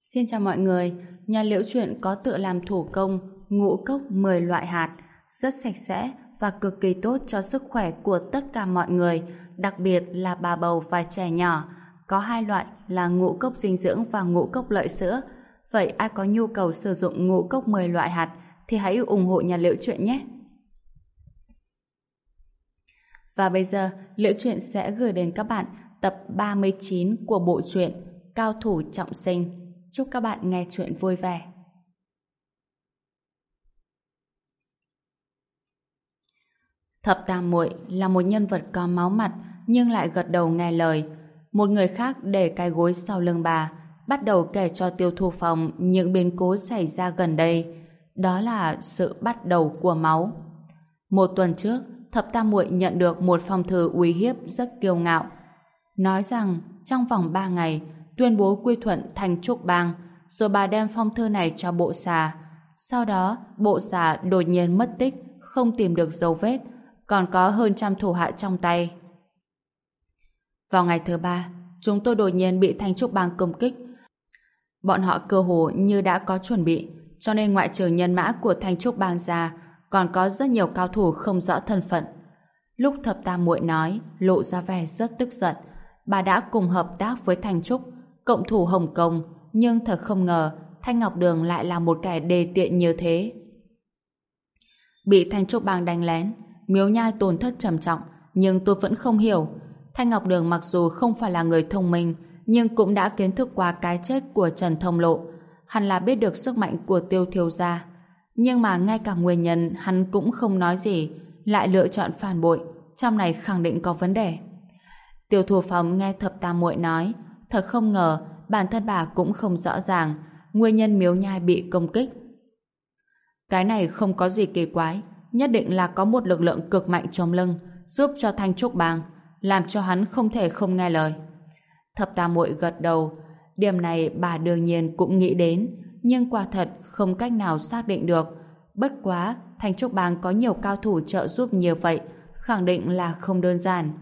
Xin chào mọi người, nhà Liễu Chuyện có tự làm thủ công ngũ cốc 10 loại hạt, rất sạch sẽ và cực kỳ tốt cho sức khỏe của tất cả mọi người, đặc biệt là bà bầu và trẻ nhỏ. Có hai loại là ngũ cốc dinh dưỡng và ngũ cốc lợi sữa. Vậy ai có nhu cầu sử dụng ngũ cốc 10 loại hạt thì hãy ủng hộ nhà Liễu Chuyện nhé. Và bây giờ, Liễu Chuyện sẽ gửi đến các bạn tập 39 của bộ truyện Cao thủ trọng sinh. Chúc các bạn nghe chuyện vui vẻ. Thập Tam Muội là một nhân vật có máu mặt nhưng lại gật đầu nghe lời. Một người khác để cái gối sau lưng bà, bắt đầu kể cho Tiêu Thu Phong những biến cố xảy ra gần đây. Đó là sự bắt đầu của máu. Một tuần trước, Thập Tam Muội nhận được một phong thư uy hiếp rất kiêu ngạo. Nói rằng trong vòng 3 ngày tuyên bố quy thuận thành Trúc Bang, rồi bà đem phong thư này cho bộ xà. Sau đó, bộ xà đột nhiên mất tích, không tìm được dấu vết, còn có hơn 100 thủ hạ trong tay. Vào ngày thứ 3, chúng tôi đột nhiên bị Thanh Trúc Bang công kích. Bọn họ cơ hồ như đã có chuẩn bị, cho nên ngoại trừ nhân mã của Thanh Trúc Bang ra, còn có rất nhiều cao thủ không rõ thân phận. Lúc Thập Tam Muội nói, lộ ra vẻ rất tức giận. Bà đã cùng hợp tác với Thanh Trúc, cộng thủ Hồng Kông, nhưng thật không ngờ Thanh Ngọc Đường lại là một kẻ đê tiện như thế. Bị Thanh Trúc Bang đánh lén, Miếu Nhai tổn thất trầm trọng, nhưng tôi vẫn không hiểu. Thanh Ngọc Đường mặc dù không phải là người thông minh, nhưng cũng đã kiến thức qua cái chết của Trần Thông Lộ. Hắn là biết được sức mạnh của Tiêu thiếu gia. Nhưng mà ngay cả nguyên nhân hắn cũng không nói gì, lại lựa chọn phản bội. Trong này khẳng định có vấn đề. Tiêu Thu Phong nghe Thập Tam Muội nói, thật không ngờ bản thân bà cũng không rõ ràng nguyên nhân Miếu Nhai bị công kích. Cái này không có gì kỳ quái, nhất định là có một lực lượng cực mạnh chống lưng giúp cho Thanh Trúc Bang, làm cho hắn không thể không nghe lời. Thập Tam Muội gật đầu, điểm này bà đương nhiên cũng nghĩ đến, nhưng quả thật không cách nào xác định được. Bất quá, Thanh Trúc Bang có nhiều cao thủ trợ giúp nhiều vậy, khẳng định là không đơn giản.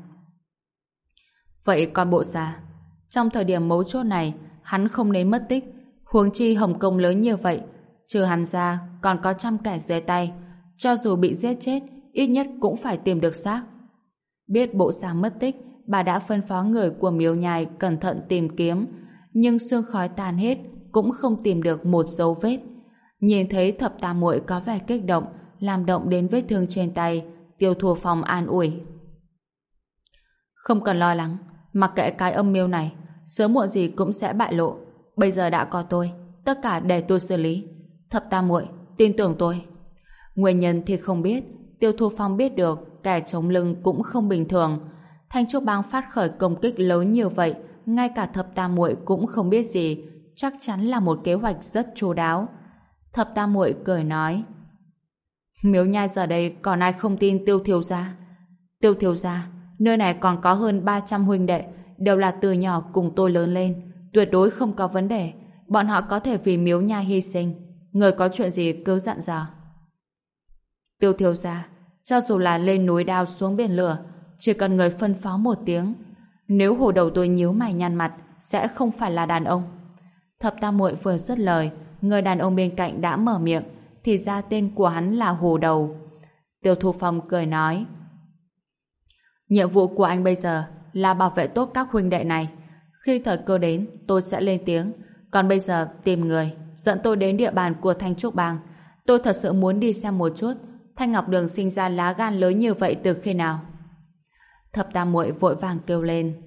Vậy còn bộ xà, trong thời điểm mấu chốt này, hắn không nên mất tích, huống chi Hồng Kông lớn như vậy, trừ hắn ra còn có 100 kẻ dưới tay, cho dù bị giết chết, ít nhất cũng phải tìm được xác. Biết bộ xà mất tích, bà đã phân phó người của Miếu Nhai cẩn thận tìm kiếm, nhưng sương khói tan hết, cũng không tìm được một dấu vết. Nhìn thấy Thập Tam Muội có vẻ kích động, làm động đến vết thương trên tay, Tiêu Thu Phong an ủi. Không cần lo lắng, mặc kệ cái âm mưu này, sớm muộn gì cũng sẽ bại lộ. Bây giờ đã có tôi, tất cả để tôi xử lý. Thập Tam Muội, tin tưởng tôi. Nguyên nhân thì không biết, Tiêu Thu Phong biết được kẻ chống lưng cũng không bình thường. Thanh Trúc Bang phát khởi công kích lớn như vậy, ngay cả Thập Tam Muội cũng không biết gì, chắc chắn là một kế hoạch rất chu đáo. Thập Tam Muội cười nói, Miếu Nhai giờ đây còn ai không tin Tiêu thiếu gia? Tiêu thiếu gia, nơi này còn có hơn 300 huynh đệ, đều là từ nhỏ cùng tôi lớn lên, tuyệt đối không có vấn đề. Bọn họ có thể vì Miếu Nhai hy sinh. Người có chuyện gì cứ dặn dò. Tiêu thiếu gia, cho dù là lên núi đao xuống biển lửa, chỉ cần người phân phó một tiếng, nếu hồ đầu tôi nhíu mày nhăn mặt, sẽ không phải là đàn ông. Thập Tam Muội vừa dứt lời, người đàn ông bên cạnh đã mở miệng, thì ra tên của hắn là Hồ Đầu. Tiêu Thu Phong cười nói, nhiệm vụ của anh bây giờ là bảo vệ tốt các huynh đệ này. Khi thời cơ đến, tôi sẽ lên tiếng. Còn bây giờ tìm người, dẫn tôi đến địa bàn của Thanh Trúc Bang. Tôi thật sự muốn đi xem một chút, Thanh Ngọc Đường sinh ra lá gan lớn như vậy từ khi nào? Thập Tam Muội vội vàng kêu lên.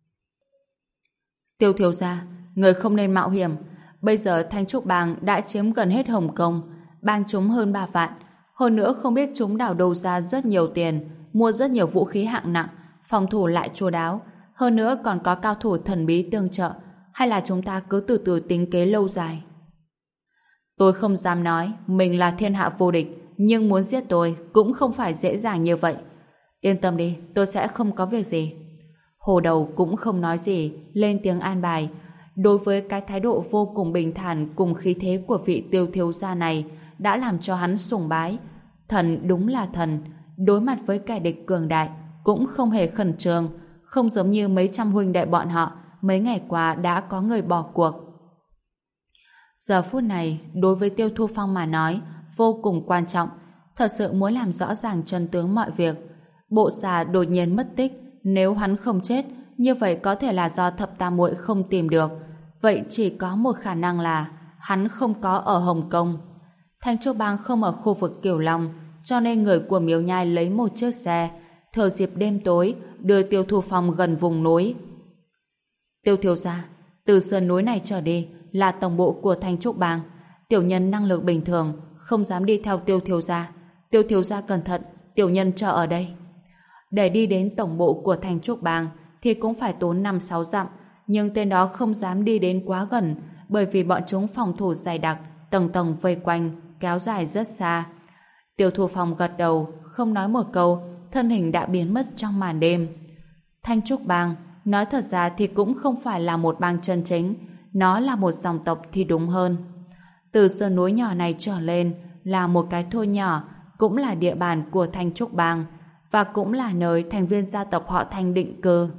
Tiêu thiếu gia, người không nên mạo hiểm. Bây giờ Thanh Trúc Bang đã chiếm gần hết Hồng Kông, bang chúng hơn 3 vạn. Hơn nữa không biết chúng đào đâu ra rất nhiều tiền, mua rất nhiều vũ khí hạng nặng, phòng thủ lại chu đáo. Hơn nữa còn có cao thủ thần bí tương trợ. Hay là chúng ta cứ từ từ tính kế lâu dài? Tôi không dám nói mình là thiên hạ vô địch, nhưng muốn giết tôi cũng không phải dễ dàng như vậy. Yên tâm đi, tôi sẽ không có việc gì. Hồ Đầu cũng không nói gì, lên tiếng an bài. Đối với cái thái độ vô cùng bình thản cùng khí thế của vị Tiêu thiếu gia này đã làm cho hắn sùng bái. Thần đúng là thần, đối mặt với kẻ địch cường đại cũng không hề khẩn trương, không giống như mấy trăm huynh đệ bọn họ mấy ngày qua đã có người bỏ cuộc. Giờ phút này, đối với Tiêu Thu Phong mà nói, vô cùng quan trọng, thật sự muốn làm rõ ràng chân tướng mọi việc. Bộ xà đột nhiên mất tích, nếu hắn không chết, như vậy có thể là do Thập Tam Muội không tìm được. Vậy chỉ có một khả năng là hắn không có ở Hồng Kông. Thanh Trúc Bang không ở khu vực Cửu Long, cho nên người của Miếu Nhai lấy một chiếc xe, thừa dịp đêm tối, đưa Tiêu Thu Phong gần vùng núi. Tiêu thiếu gia, từ sườn núi này trở đi là tổng bộ của Thanh Trúc Bang. Tiểu nhân năng lực bình thường, không dám đi theo Tiêu thiếu gia. Tiêu thiếu gia cẩn thận, tiểu nhân chờ ở đây. Để đi đến tổng bộ của Thanh Trúc Bang thì cũng phải tốn 5-6 dặm, nhưng tên đó không dám đi đến quá gần, bởi vì bọn chúng phòng thủ dày đặc, tầng tầng vây quanh, kéo dài rất xa. Tiêu Thu Phong gật đầu, không nói một câu, thân hình đã biến mất trong màn đêm. Thanh Trúc Bang, nói thật ra thì cũng không phải là một bang chân chính, nó là một dòng tộc thì đúng hơn. Từ sườn núi nhỏ này trở lên là một cái thôn nhỏ, cũng là địa bàn của Thanh Trúc Bang, và cũng là nơi thành viên gia tộc họ Thanh định cư.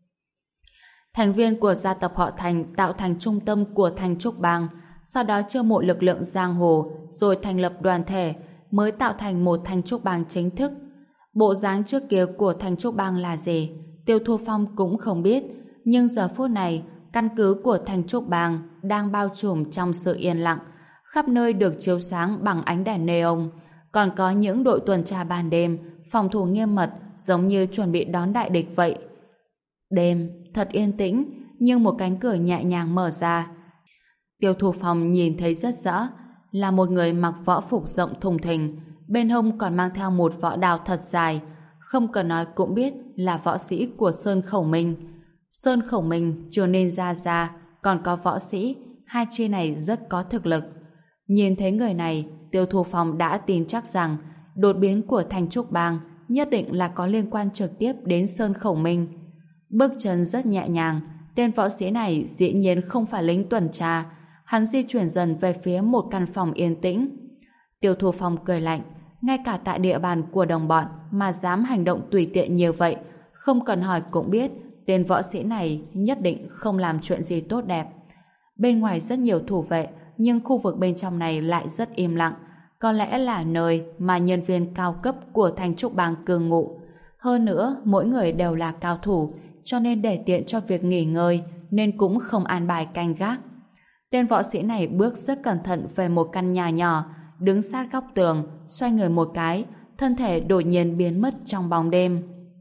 Thành viên của gia tộc họ Thành tạo thành trung tâm của Thanh Trúc Bang, sau đó chiêu mộ lực lượng giang hồ, rồi thành lập đoàn thể, mới tạo thành một Thanh Trúc Bang chính thức. Bộ dáng trước kia của Thanh Trúc Bang là gì, Tiêu Thu Phong cũng không biết, nhưng giờ phút này, căn cứ của Thanh Trúc Bang đang bao trùm trong sự yên lặng, khắp nơi được chiếu sáng bằng ánh đèn neon, còn có những đội tuần tra ban đêm, phòng thủ nghiêm mật, giống như chuẩn bị đón đại địch vậy. Đêm thật yên tĩnh, nhưng một cánh cửa nhẹ nhàng mở ra. Tiêu Thu Phong nhìn thấy rất rõ, là một người mặc võ phục rộng thùng thình, bên hông còn mang theo một võ đao thật dài, không cần nói cũng biết là võ sĩ của Sơn Khẩu Minh. Sơn Khẩu Minh chưa nên ra, còn có võ sĩ, hai chi này rất có thực lực. Nhìn thấy người này, Tiêu Thu Phong đã tin chắc rằng đột biến của Thanh Trúc Bang nhất định là có liên quan trực tiếp đến Sơn Khẩu Minh. Bước chân rất nhẹ nhàng, tên võ sĩ này dĩ nhiên không phải lính tuần tra, hắn di chuyển dần về phía một căn phòng yên tĩnh. Tiêu Thu Phong cười lạnh, ngay cả tại địa bàn của đồng bọn mà dám hành động tùy tiện như vậy, không cần hỏi cũng biết tên võ sĩ này nhất định không làm chuyện gì tốt đẹp. Bên ngoài rất nhiều thủ vệ, nhưng khu vực bên trong này lại rất im lặng, có lẽ là nơi mà nhân viên cao cấp của Thanh Trúc Bang cư ngụ. Hơn nữa, mỗi người đều là cao thủ, cho nên để tiện cho việc nghỉ ngơi, nên cũng không an bài canh gác. Tên võ sĩ này bước rất cẩn thận về một căn nhà nhỏ, đứng sát góc tường, xoay người một cái, thân thể đột nhiên biến mất trong bóng đêm.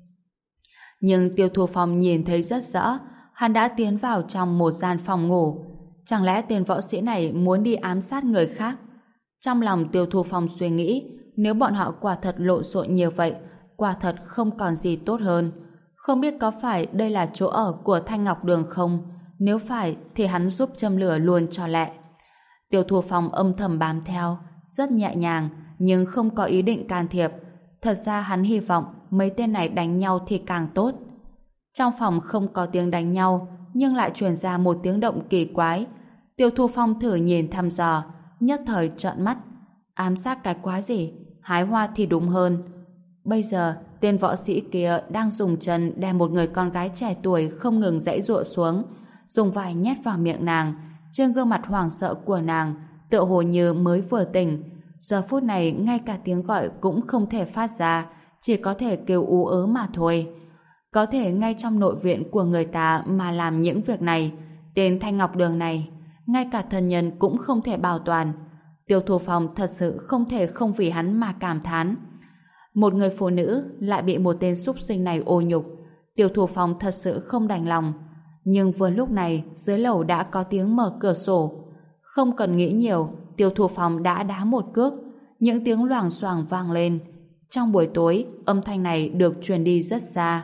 Nhưng Tiêu Thu Phong nhìn thấy rất rõ, hắn đã tiến vào trong một gian phòng ngủ. Chẳng lẽ tên võ sĩ này muốn đi ám sát người khác? Trong lòng Tiêu Thu Phong suy nghĩ, nếu bọn họ quả thật lộn xộn nhiều vậy, quả thật không còn gì tốt hơn. Không biết có phải đây là chỗ ở của Thanh Ngọc Đường không? Nếu phải thì hắn giúp châm lửa luôn cho lẹ. Tiêu Thu Phong âm thầm bám theo, rất nhẹ nhàng, nhưng không có ý định can thiệp. Thật ra hắn hy vọng mấy tên này đánh nhau thì càng tốt. Trong phòng không có tiếng đánh nhau, nhưng lại truyền ra một tiếng động kỳ quái. Tiêu Thu Phong thử nhìn thăm dò, nhất thời trợn mắt. Ám sát cái quái gì? Hái hoa thì đúng hơn. Bây giờ, tên võ sĩ kia đang dùng chân đem một người con gái trẻ tuổi không ngừng giãy giụa xuống, dùng vải nhét vào miệng nàng. Trên gương mặt hoảng sợ của nàng, tựa hồ như mới vừa tỉnh. Giờ phút này ngay cả tiếng gọi cũng không thể phát ra, chỉ có thể kêu ú ớ mà thôi. Có thể ngay trong nội viện của người ta mà làm những việc này, tên Thanh Ngọc Đường này, ngay cả thân nhân cũng không thể bảo toàn. Tiêu Thu Phong thật sự không thể không vì hắn mà cảm thán. Một người phụ nữ lại bị một tên súc sinh này ô nhục. Tiêu Thu Phong thật sự không đành lòng. Nhưng vừa lúc này, dưới lầu đã có tiếng mở cửa sổ. Không cần nghĩ nhiều, Tiêu Thu Phong đã đá một cước. Những tiếng loảng xoảng vang lên. Trong buổi tối, âm thanh này được truyền đi rất xa.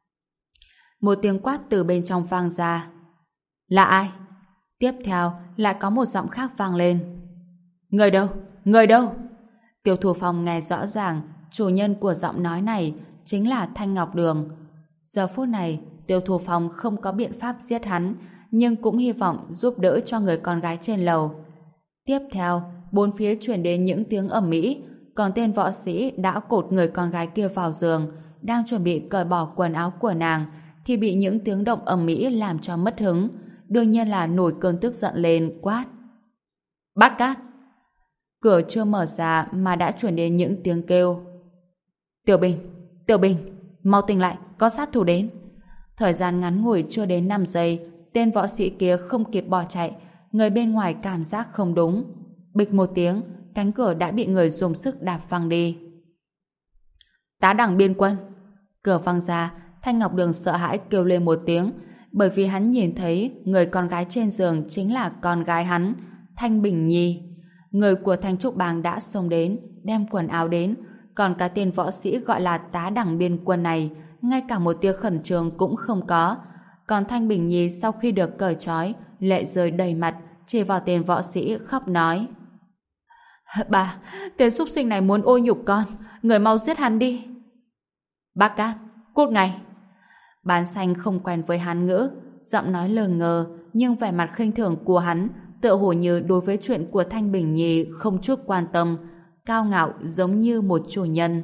Một tiếng quát từ bên trong vang ra. Là ai? Tiếp theo, lại có một giọng khác vang lên. Người đâu? Người đâu? Tiêu Thu Phong nghe rõ ràng, chủ nhân của giọng nói này chính là Thanh Ngọc Đường. Giờ phút này, Tiêu Thu Phong không có biện pháp giết hắn, nhưng cũng hy vọng giúp đỡ cho người con gái trên lầu. Tiếp theo, bốn phía truyền đến những tiếng ầm ĩ, còn tên võ sĩ đã cột người con gái kia vào giường, đang chuẩn bị cởi bỏ quần áo của nàng, thì bị những tiếng động ầm ĩ làm cho mất hứng. Đương nhiên là nổi cơn tức giận lên, quát. Bát Cát. Cửa chưa mở ra mà đã truyền đến những tiếng kêu. Tiểu Bình, mau tỉnh lại, có sát thủ đến. Thời gian ngắn ngủi chưa đến 5 giây, tên võ sĩ kia không kịp bỏ chạy, người bên ngoài cảm giác không đúng. Bịch một tiếng, cánh cửa đã bị người dùng sức đạp văng đi. Tá đẳng biên quân. Cửa văng ra, Thanh Ngọc Đường sợ hãi kêu lên một tiếng, bởi vì hắn nhìn thấy người con gái trên giường chính là con gái hắn, Thanh Bình Nhi. Người của Thanh Trúc Bang đã xông đến, đem quần áo đến, còn cả tên võ sĩ gọi là tá đẳng biên quân này, ngay cả một tia khẩn trương cũng không có. Còn Thanh Bình Nhi sau khi được cởi trói, lệ rơi đầy mặt, chỉ vào tên võ sĩ khóc nói: Bà, tên súc sinh này muốn ô nhục con, người mau giết hắn đi. Bát Cát, cút ngay. Bán xanh không quen với Hán ngữ, giọng nói lờ ngờ, nhưng vẻ mặt khinh thường của hắn tựa hồ như đối với chuyện của Thanh Bình Nhi không chút quan tâm, cao ngạo giống như một chủ nhân.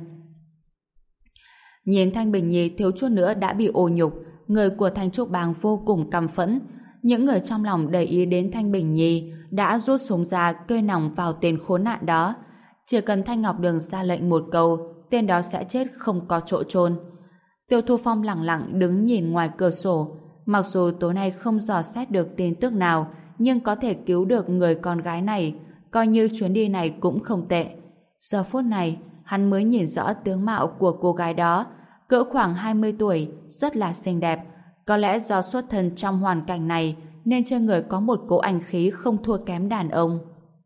Nhìn Thanh Bình Nhi thiếu chút nữa đã bị ô nhục, người của Thanh Trúc Bang vô cùng căm phẫn. Những người trong lòng để ý đến Thanh Bình Nhi đã rút súng ra cơi nòng vào tên khốn nạn đó. Chỉ cần Thanh Ngọc Đường ra lệnh một câu, tên đó sẽ chết không có chỗ chôn. Tiêu Thu Phong lặng lặng đứng nhìn ngoài cửa sổ. Mặc dù tối nay không dò xét được tin tức nào, nhưng có thể cứu được người con gái này, coi như chuyến đi này cũng không tệ. Giờ phút này, hắn mới nhìn rõ tướng mạo của cô gái đó, cỡ khoảng 20 tuổi, rất là xinh đẹp. Có lẽ do xuất thân trong hoàn cảnh này, nên trên người có một cỗ anh khí không thua kém đàn ông.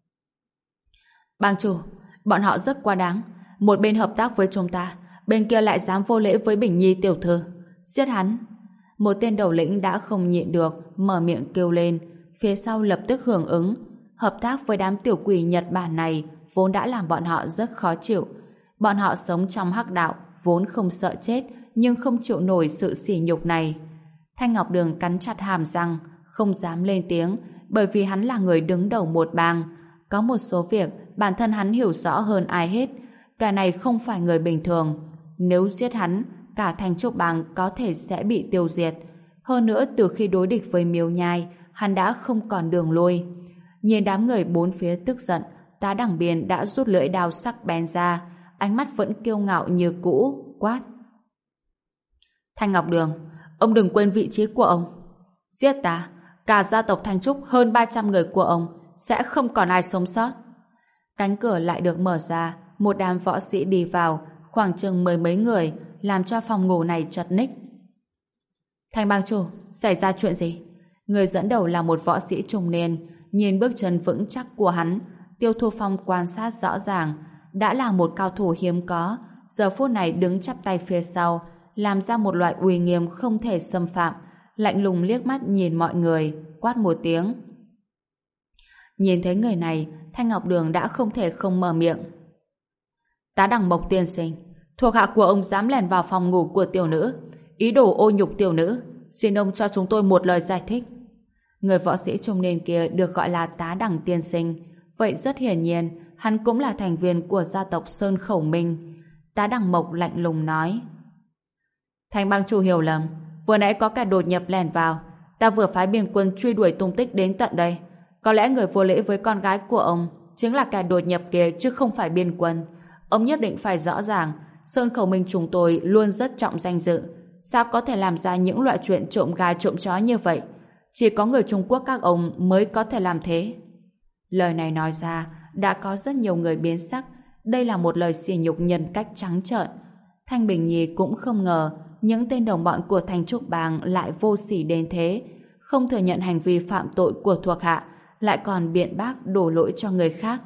Bang chủ, bọn họ rất quá đáng. Một bên hợp tác với chúng ta, bên kia lại dám vô lễ với Bình Nhi tiểu thư. Giết hắn. Một tên đầu lĩnh đã không nhịn được, mở miệng kêu lên. Phía sau lập tức hưởng ứng. Hợp tác với đám tiểu quỷ Nhật Bản này vốn đã làm bọn họ rất khó chịu. Bọn họ sống trong hắc đạo, vốn không sợ chết, nhưng không chịu nổi sự sỉ nhục này. Thanh Ngọc Đường cắn chặt hàm răng, không dám lên tiếng, bởi vì hắn là người đứng đầu một bang. Có một số việc bản thân hắn hiểu rõ hơn ai hết. Cả này không phải người bình thường. Nếu giết hắn, cả Thanh Trúc Bang có thể sẽ bị tiêu diệt. Hơn nữa, từ khi đối địch với Miêu Nhai, hắn đã không còn đường lui. Nhìn đám người bốn phía tức giận, tá đẳng biên đã rút lưỡi đao sắc bén ra, ánh mắt vẫn kiêu ngạo như cũ, quát: Thanh Ngọc Đường, ông đừng quên vị trí của ông. Giết ta, cả gia tộc Thanh Trúc hơn 300 người của ông sẽ không còn ai sống sót. Cánh cửa lại được mở ra, một đám võ sĩ đi vào, khoảng chừng 10 mấy người, làm cho phòng ngủ này chật ních. Thanh bang chủ, xảy ra chuyện gì? Người dẫn đầu là một võ sĩ trung niên, nhìn bước chân vững chắc của hắn, Tiêu Thu Phong quan sát rõ ràng, đã là một cao thủ hiếm có, giờ phút này đứng chắp tay phía sau, làm ra một loại uy nghiêm không thể xâm phạm, lạnh lùng liếc mắt nhìn mọi người, quát một tiếng. Nhìn thấy người này, Thanh Ngọc Đường đã không thể không mở miệng. Tá Đằng Mộc tiên sinh, thuộc hạ của ông dám lẻn vào phòng ngủ của tiểu nữ, ý đồ ô nhục tiểu nữ, xin ông cho chúng tôi một lời giải thích. Người võ sĩ trung niên kia được gọi là Tá Đằng tiên sinh, vậy rất hiển nhiên hắn cũng là thành viên của gia tộc Sơn Khẩu Minh. Tá Đằng Mộc lạnh lùng nói: Thanh bang chủ hiểu lầm, vừa nãy có kẻ đột nhập lẻn vào, ta vừa phái biên quân truy đuổi tung tích đến tận đây. Có lẽ người vô lễ với con gái của ông chính là kẻ đột nhập kia chứ không phải biên quân. Ông nhất định phải rõ ràng, Sơn Khẩu Minh chúng tôi luôn rất trọng danh dự, sao có thể làm ra những loại chuyện trộm gà trộm chó như vậy? Chỉ có người Trung Quốc các ông mới có thể làm thế. Lời này nói ra, đã có rất nhiều người biến sắc. Đây là một lời sỉ nhục nhân cách trắng trợn. Thanh Bình Nhi cũng không ngờ những tên đồng bọn của Thanh Trúc Bang lại vô sỉ đến thế, không thừa nhận hành vi phạm tội của thuộc hạ, lại còn biện bác đổ lỗi cho người khác.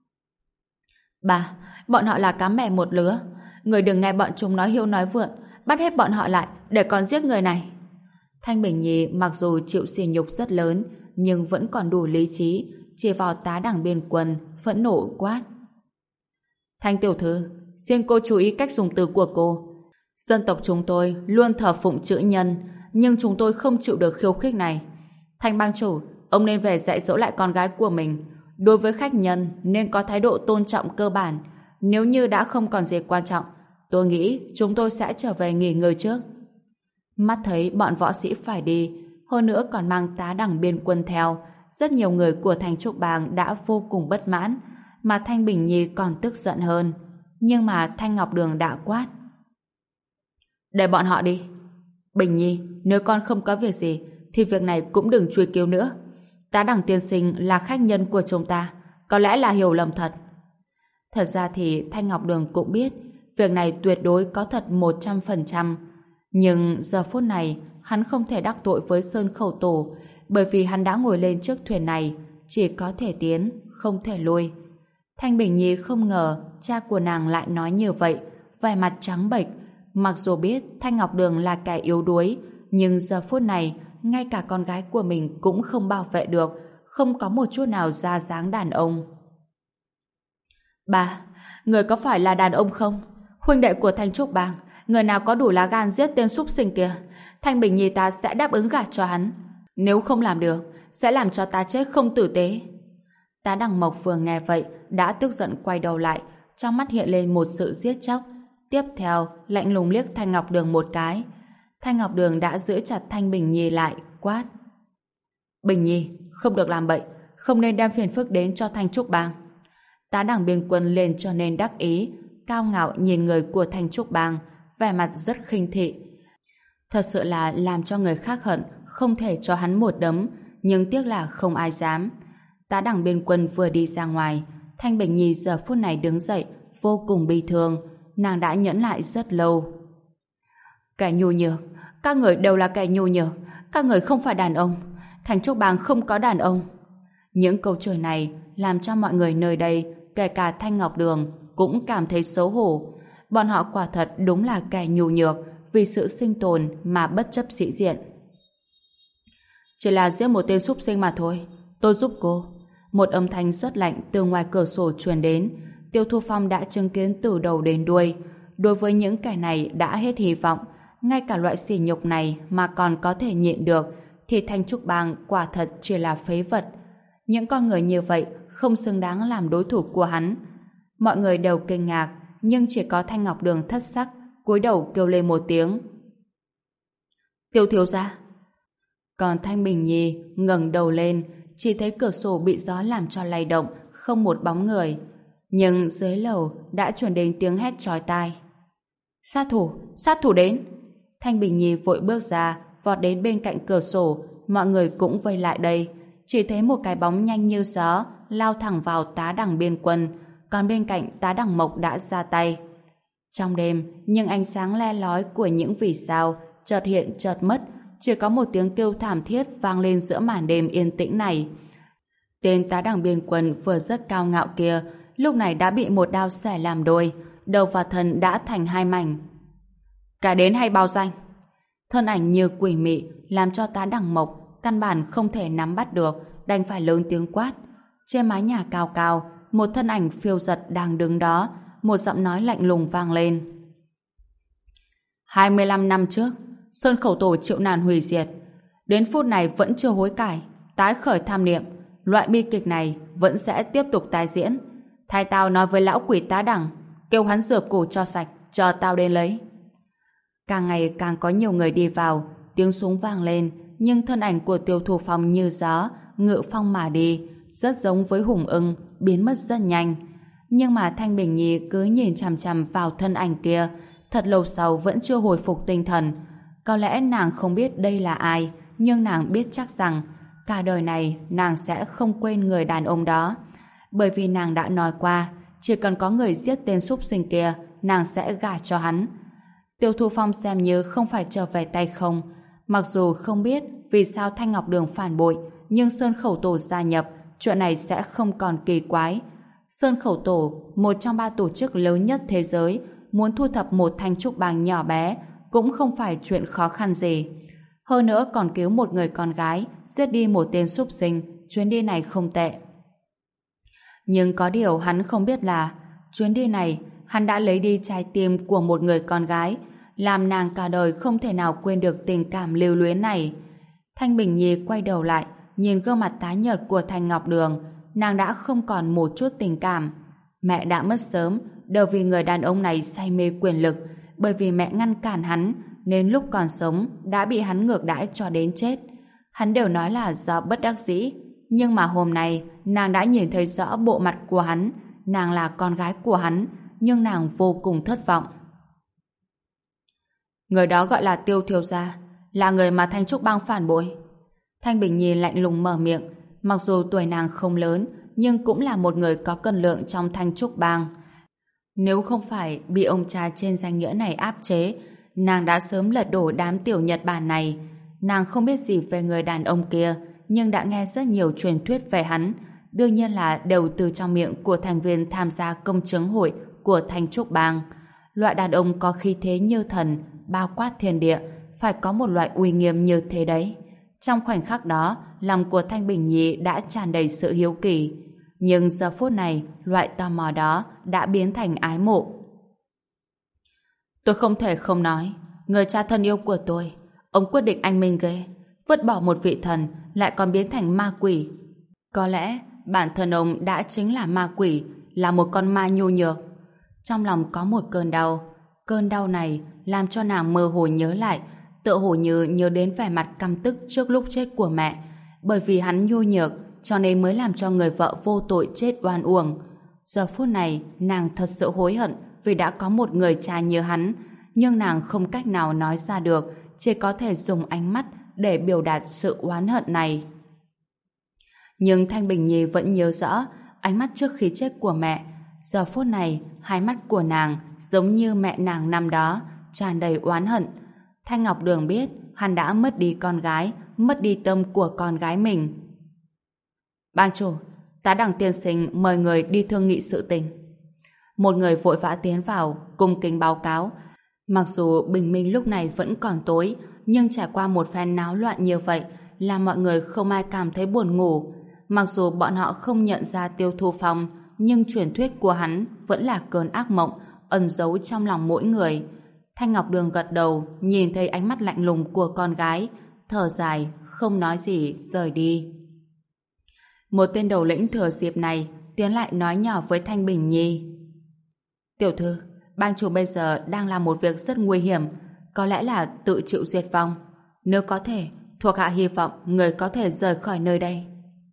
Bà, bọn họ là cá mè một lứa. Người đừng nghe bọn chúng nói hiu nói vượn, bắt hết bọn họ lại để còn giết người này. Thanh Bình Nhi mặc dù chịu sỉ nhục rất lớn, nhưng vẫn còn đủ lý trí, chỉ vào Tá Đằng biên quân, phẫn nộ quát: Thanh tiểu thư, xin cô chú ý cách dùng từ của cô. Dân tộc chúng tôi luôn thờ phụng chữ nhân, nhưng chúng tôi không chịu được khiêu khích này. Thanh bang chủ, ông nên về dạy dỗ lại con gái của mình. Đối với khách nhân nên có thái độ tôn trọng cơ bản. Nếu như đã không còn gì quan trọng, tôi nghĩ chúng tôi sẽ trở về nghỉ ngơi trước. Mắt thấy bọn võ sĩ phải đi, hơn nữa còn mang Tá Đằng biên quân theo, rất nhiều người của Thanh Trúc Bang đã vô cùng bất mãn, mà Thanh Bình Nhi còn tức giận hơn. Nhưng mà Thanh Ngọc Đường đã quát: để bọn họ đi. Bình Nhi, nếu con không có việc gì thì việc này cũng đừng truy cứu nữa. Tá Đẳng tiên sinh là khách nhân của chúng ta, có lẽ là hiểu lầm thật. Thật ra thì Thanh Ngọc Đường cũng biết việc này tuyệt đối có thật 100%, nhưng giờ phút này hắn không thể đắc tội với Sơn Khẩu Tổ, bởi vì hắn đã ngồi lên chiếc thuyền này, chỉ có thể tiến, không thể lui. Thanh Bình Nhi không ngờ cha của nàng lại nói như vậy, vẻ mặt trắng bệch. Mặc dù biết Thanh Ngọc Đường là kẻ yếu đuối, nhưng giờ phút này ngay cả con gái của mình cũng không bảo vệ được, không có một chút nào ra dáng đàn ông. Ba, người có phải là đàn ông không? Huynh đệ của Thanh Trúc Bang, người nào có đủ lá gan giết tên súc sinh kia, Thanh Bình Nhi ta sẽ đáp ứng gả cho hắn. Nếu không làm được, sẽ làm cho ta chết không tử tế. Tá Đằng Mộc vừa nghe vậy đã tức giận quay đầu lại, trong mắt hiện lên một sự giết chóc. Tiếp theo lạnh lùng liếc Thanh Ngọc Đường một cái. Thanh Ngọc Đường đã giữ chặt Thanh Bình Nhi lại, quát: Bình Nhi, không được làm bậy, không nên đem phiền phức đến cho Thanh Trúc Bang. Tá Đẳng Biên Quân lên cho nên đắc ý, cao ngạo nhìn người của Thanh Trúc Bang, vẻ mặt rất khinh thị. Thật sự là làm cho người khác hận, không thể cho hắn một đấm, nhưng tiếc là không ai dám. Tá Đẳng Biên Quân vừa đi ra ngoài, Thanh Bình Nhi giờ phút này đứng dậy, vô cùng bi thương. Nàng đã nhẫn lại rất lâu. Kẻ nhu nhược, các người đều là kẻ nhu nhược, các người không phải đàn ông. Thanh Trúc Bang không có đàn ông. Những câu chửi này làm cho mọi người nơi đây, kể cả Thanh Ngọc Đường, cũng cảm thấy xấu hổ. Bọn họ quả thật đúng là kẻ nhu nhược, vì sự sinh tồn mà bất chấp sĩ diện. Chỉ là giết một tên súc sinh mà thôi, tôi giúp cô. Một âm thanh rất lạnh từ ngoài cửa sổ truyền đến. Tiêu Thu Phong đã chứng kiến từ đầu đến đuôi. Đối với những kẻ này đã hết hy vọng, ngay cả loại sỉ nhục này mà còn có thể nhịn được, thì Thanh Trúc Bang quả thật chỉ là phế vật. Những con người như vậy không xứng đáng làm đối thủ của hắn. Mọi người đều kinh ngạc, nhưng chỉ có Thanh Ngọc Đường thất sắc, cúi đầu kêu lên một tiếng: Tiêu thiếu gia. Còn Thanh Bình Nhi ngẩng đầu lên, chỉ thấy cửa sổ bị gió làm cho lay động, không một bóng người. Nhưng dưới lầu đã truyền đến tiếng hét chói tai: sát thủ đến! Thanh Bình Nhi vội bước ra, vọt đến bên cạnh cửa sổ. Mọi người cũng vây lại đây. Chỉ thấy một cái bóng nhanh như gió lao thẳng vào Tá Đẳng Biên Quân, còn bên cạnh Tá Đẳng Mộc đã ra tay. Trong đêm, những ánh sáng le lói của những vì sao chợt hiện chợt mất, chỉ có một tiếng kêu thảm thiết vang lên giữa màn đêm yên tĩnh này. Tên Tá Đẳng Biên Quân vừa rất cao ngạo kia lúc này đã bị một đao xẻ làm đôi, đầu và thân đã thành hai mảnh. Cả đến hay bao danh? Thân ảnh như quỷ mị làm cho Tá Đẳng Mộc căn bản không thể nắm bắt được, đành phải lớn tiếng quát. Trên mái nhà cao cao, một thân ảnh phiêu giật đang đứng đó, một giọng nói lạnh lùng vang lên. 25 năm trước, Sơn Khẩu Tổ chịu nạn hủy diệt, đến phút này vẫn chưa hối cải, tái khởi tham niệm, loại bi kịch này vẫn sẽ tiếp tục tái diễn. Thay tao nói với lão quỷ Tá Đẳng, kêu hắn rửa cổ cho sạch, chờ tao đến lấy. Càng ngày càng có nhiều người đi vào, tiếng súng vang lên, nhưng thân ảnh của Tiêu Thu Phong như gió, ngự phong mà đi, rất giống với hùng ưng, biến mất rất nhanh. Nhưng mà Thanh Bình Nhi cứ nhìn chằm chằm vào thân ảnh kia, thật lâu sau vẫn chưa hồi phục tinh thần. Có lẽ nàng không biết đây là ai, nhưng nàng biết chắc rằng cả đời này nàng sẽ không quên người đàn ông đó. Bởi vì nàng đã nói qua, chỉ cần có người giết tên súc sinh kia, nàng sẽ gả cho hắn. Tiêu Thu Phong xem như không phải trở về tay không. Mặc dù không biết vì sao Thanh Ngọc Đường phản bội, nhưng Sơn Khẩu Tổ gia nhập, chuyện này sẽ không còn kỳ quái. Sơn Khẩu Tổ, một trong 3 tổ chức lớn nhất thế giới, muốn thu thập một Thanh Trúc Bang nhỏ bé cũng không phải chuyện khó khăn gì. Hơn nữa còn cứu một người con gái, giết đi một tên súc sinh, chuyến đi này không tệ. Nhưng có điều hắn không biết là chuyến đi này hắn đã lấy đi trái tim của một người con gái, làm nàng cả đời không thể nào quên được tình cảm lưu luyến này. Thanh Bình Nhi quay đầu lại, nhìn gương mặt tái nhợt của Thanh Ngọc Đường, nàng đã không còn một chút tình cảm. Mẹ đã mất sớm, đều vì người đàn ông này say mê quyền lực, bởi vì mẹ ngăn cản hắn, nên lúc còn sống đã bị hắn ngược đãi cho đến chết. Hắn đều nói là do bất đắc dĩ, Nhưng mà hôm nay nàng đã nhìn thấy rõ bộ mặt của hắn. Nàng là con gái của hắn, nhưng nàng vô cùng thất vọng. Người đó gọi là Tiêu thiếu gia, là người mà Thanh Trúc Bang phản bội. Thanh Bình Nhi lạnh lùng mở miệng. Mặc dù tuổi nàng không lớn, nhưng cũng là một người có cân lượng trong Thanh Trúc Bang. Nếu không phải bị ông cha trên danh nghĩa này áp chế, nàng đã sớm lật đổ đám tiểu Nhật Bản này. Nàng không biết gì về người đàn ông kia, nhưng đã nghe rất nhiều truyền thuyết về hắn. Đương nhiên là đều từ trong miệng của thành viên tham gia công chứng hội của Thanh Trúc Bang. Loại đàn ông có khí thế như thần, bao quát thiên địa, phải có một loại uy nghiêm như thế đấy. Trong khoảnh khắc đó, lòng của Thanh Bình Nhi đã tràn đầy sự hiếu kỳ. Nhưng giờ phút này, loại tò mò đó đã biến thành ái mộ. Tôi không thể không nói, người cha thân yêu của tôi, ông quyết định anh minh ghê, vứt bỏ một vị thần lại còn biến thành ma quỷ. Có lẽ bản thân ông đã chính là ma quỷ, là một con ma nhu nhược. Trong lòng có một cơn đau này làm cho nàng mơ hồ nhớ lại, tựa hồ như nhớ đến vẻ mặt căm tức trước lúc chết của mẹ. Bởi vì hắn nhu nhược, cho nên mới làm cho người vợ vô tội chết oan uổng. Giờ phút này, nàng thật sự hối hận vì đã có một người cha như hắn, nhưng nàng không cách nào nói ra được, chỉ có thể dùng ánh mắt để biểu đạt sự oán hận này. Nhưng Thanh Bình Nhi vẫn nhớ rõ ánh mắt trước khi chết của mẹ. Giờ phút này, hai mắt của nàng giống như mẹ nàng năm đó, tràn đầy oán hận. Thanh Ngọc Đường biết hắn đã mất đi con gái, mất đi tâm của con gái mình. Bang chủ, tá Đằng tiên sinh mời người đi thương nghị sự tình. Một người vội vã tiến vào, cung kính báo cáo. Mặc dù bình minh lúc này vẫn còn tối, nhưng trải qua một phen náo loạn như vậy, làm mọi người không ai cảm thấy buồn ngủ. Mặc dù bọn họ không nhận ra Tiêu Thu Phong, nhưng truyền thuyết của hắn vẫn là cơn ác mộng ẩn giấu trong lòng mỗi người. Thanh Ngọc Đường gật đầu, nhìn thấy ánh mắt lạnh lùng của con gái, thở dài, không nói gì, rời đi. Một tên đầu lĩnh thừa dịp này tiến lại nói nhỏ với Thanh Bình Nhi. Tiểu thư, bang chủ bây giờ đang làm một việc rất nguy hiểm, có lẽ là tự chịu diệt vong. Nếu có thể, thuộc hạ hy vọng người có thể rời khỏi nơi đây.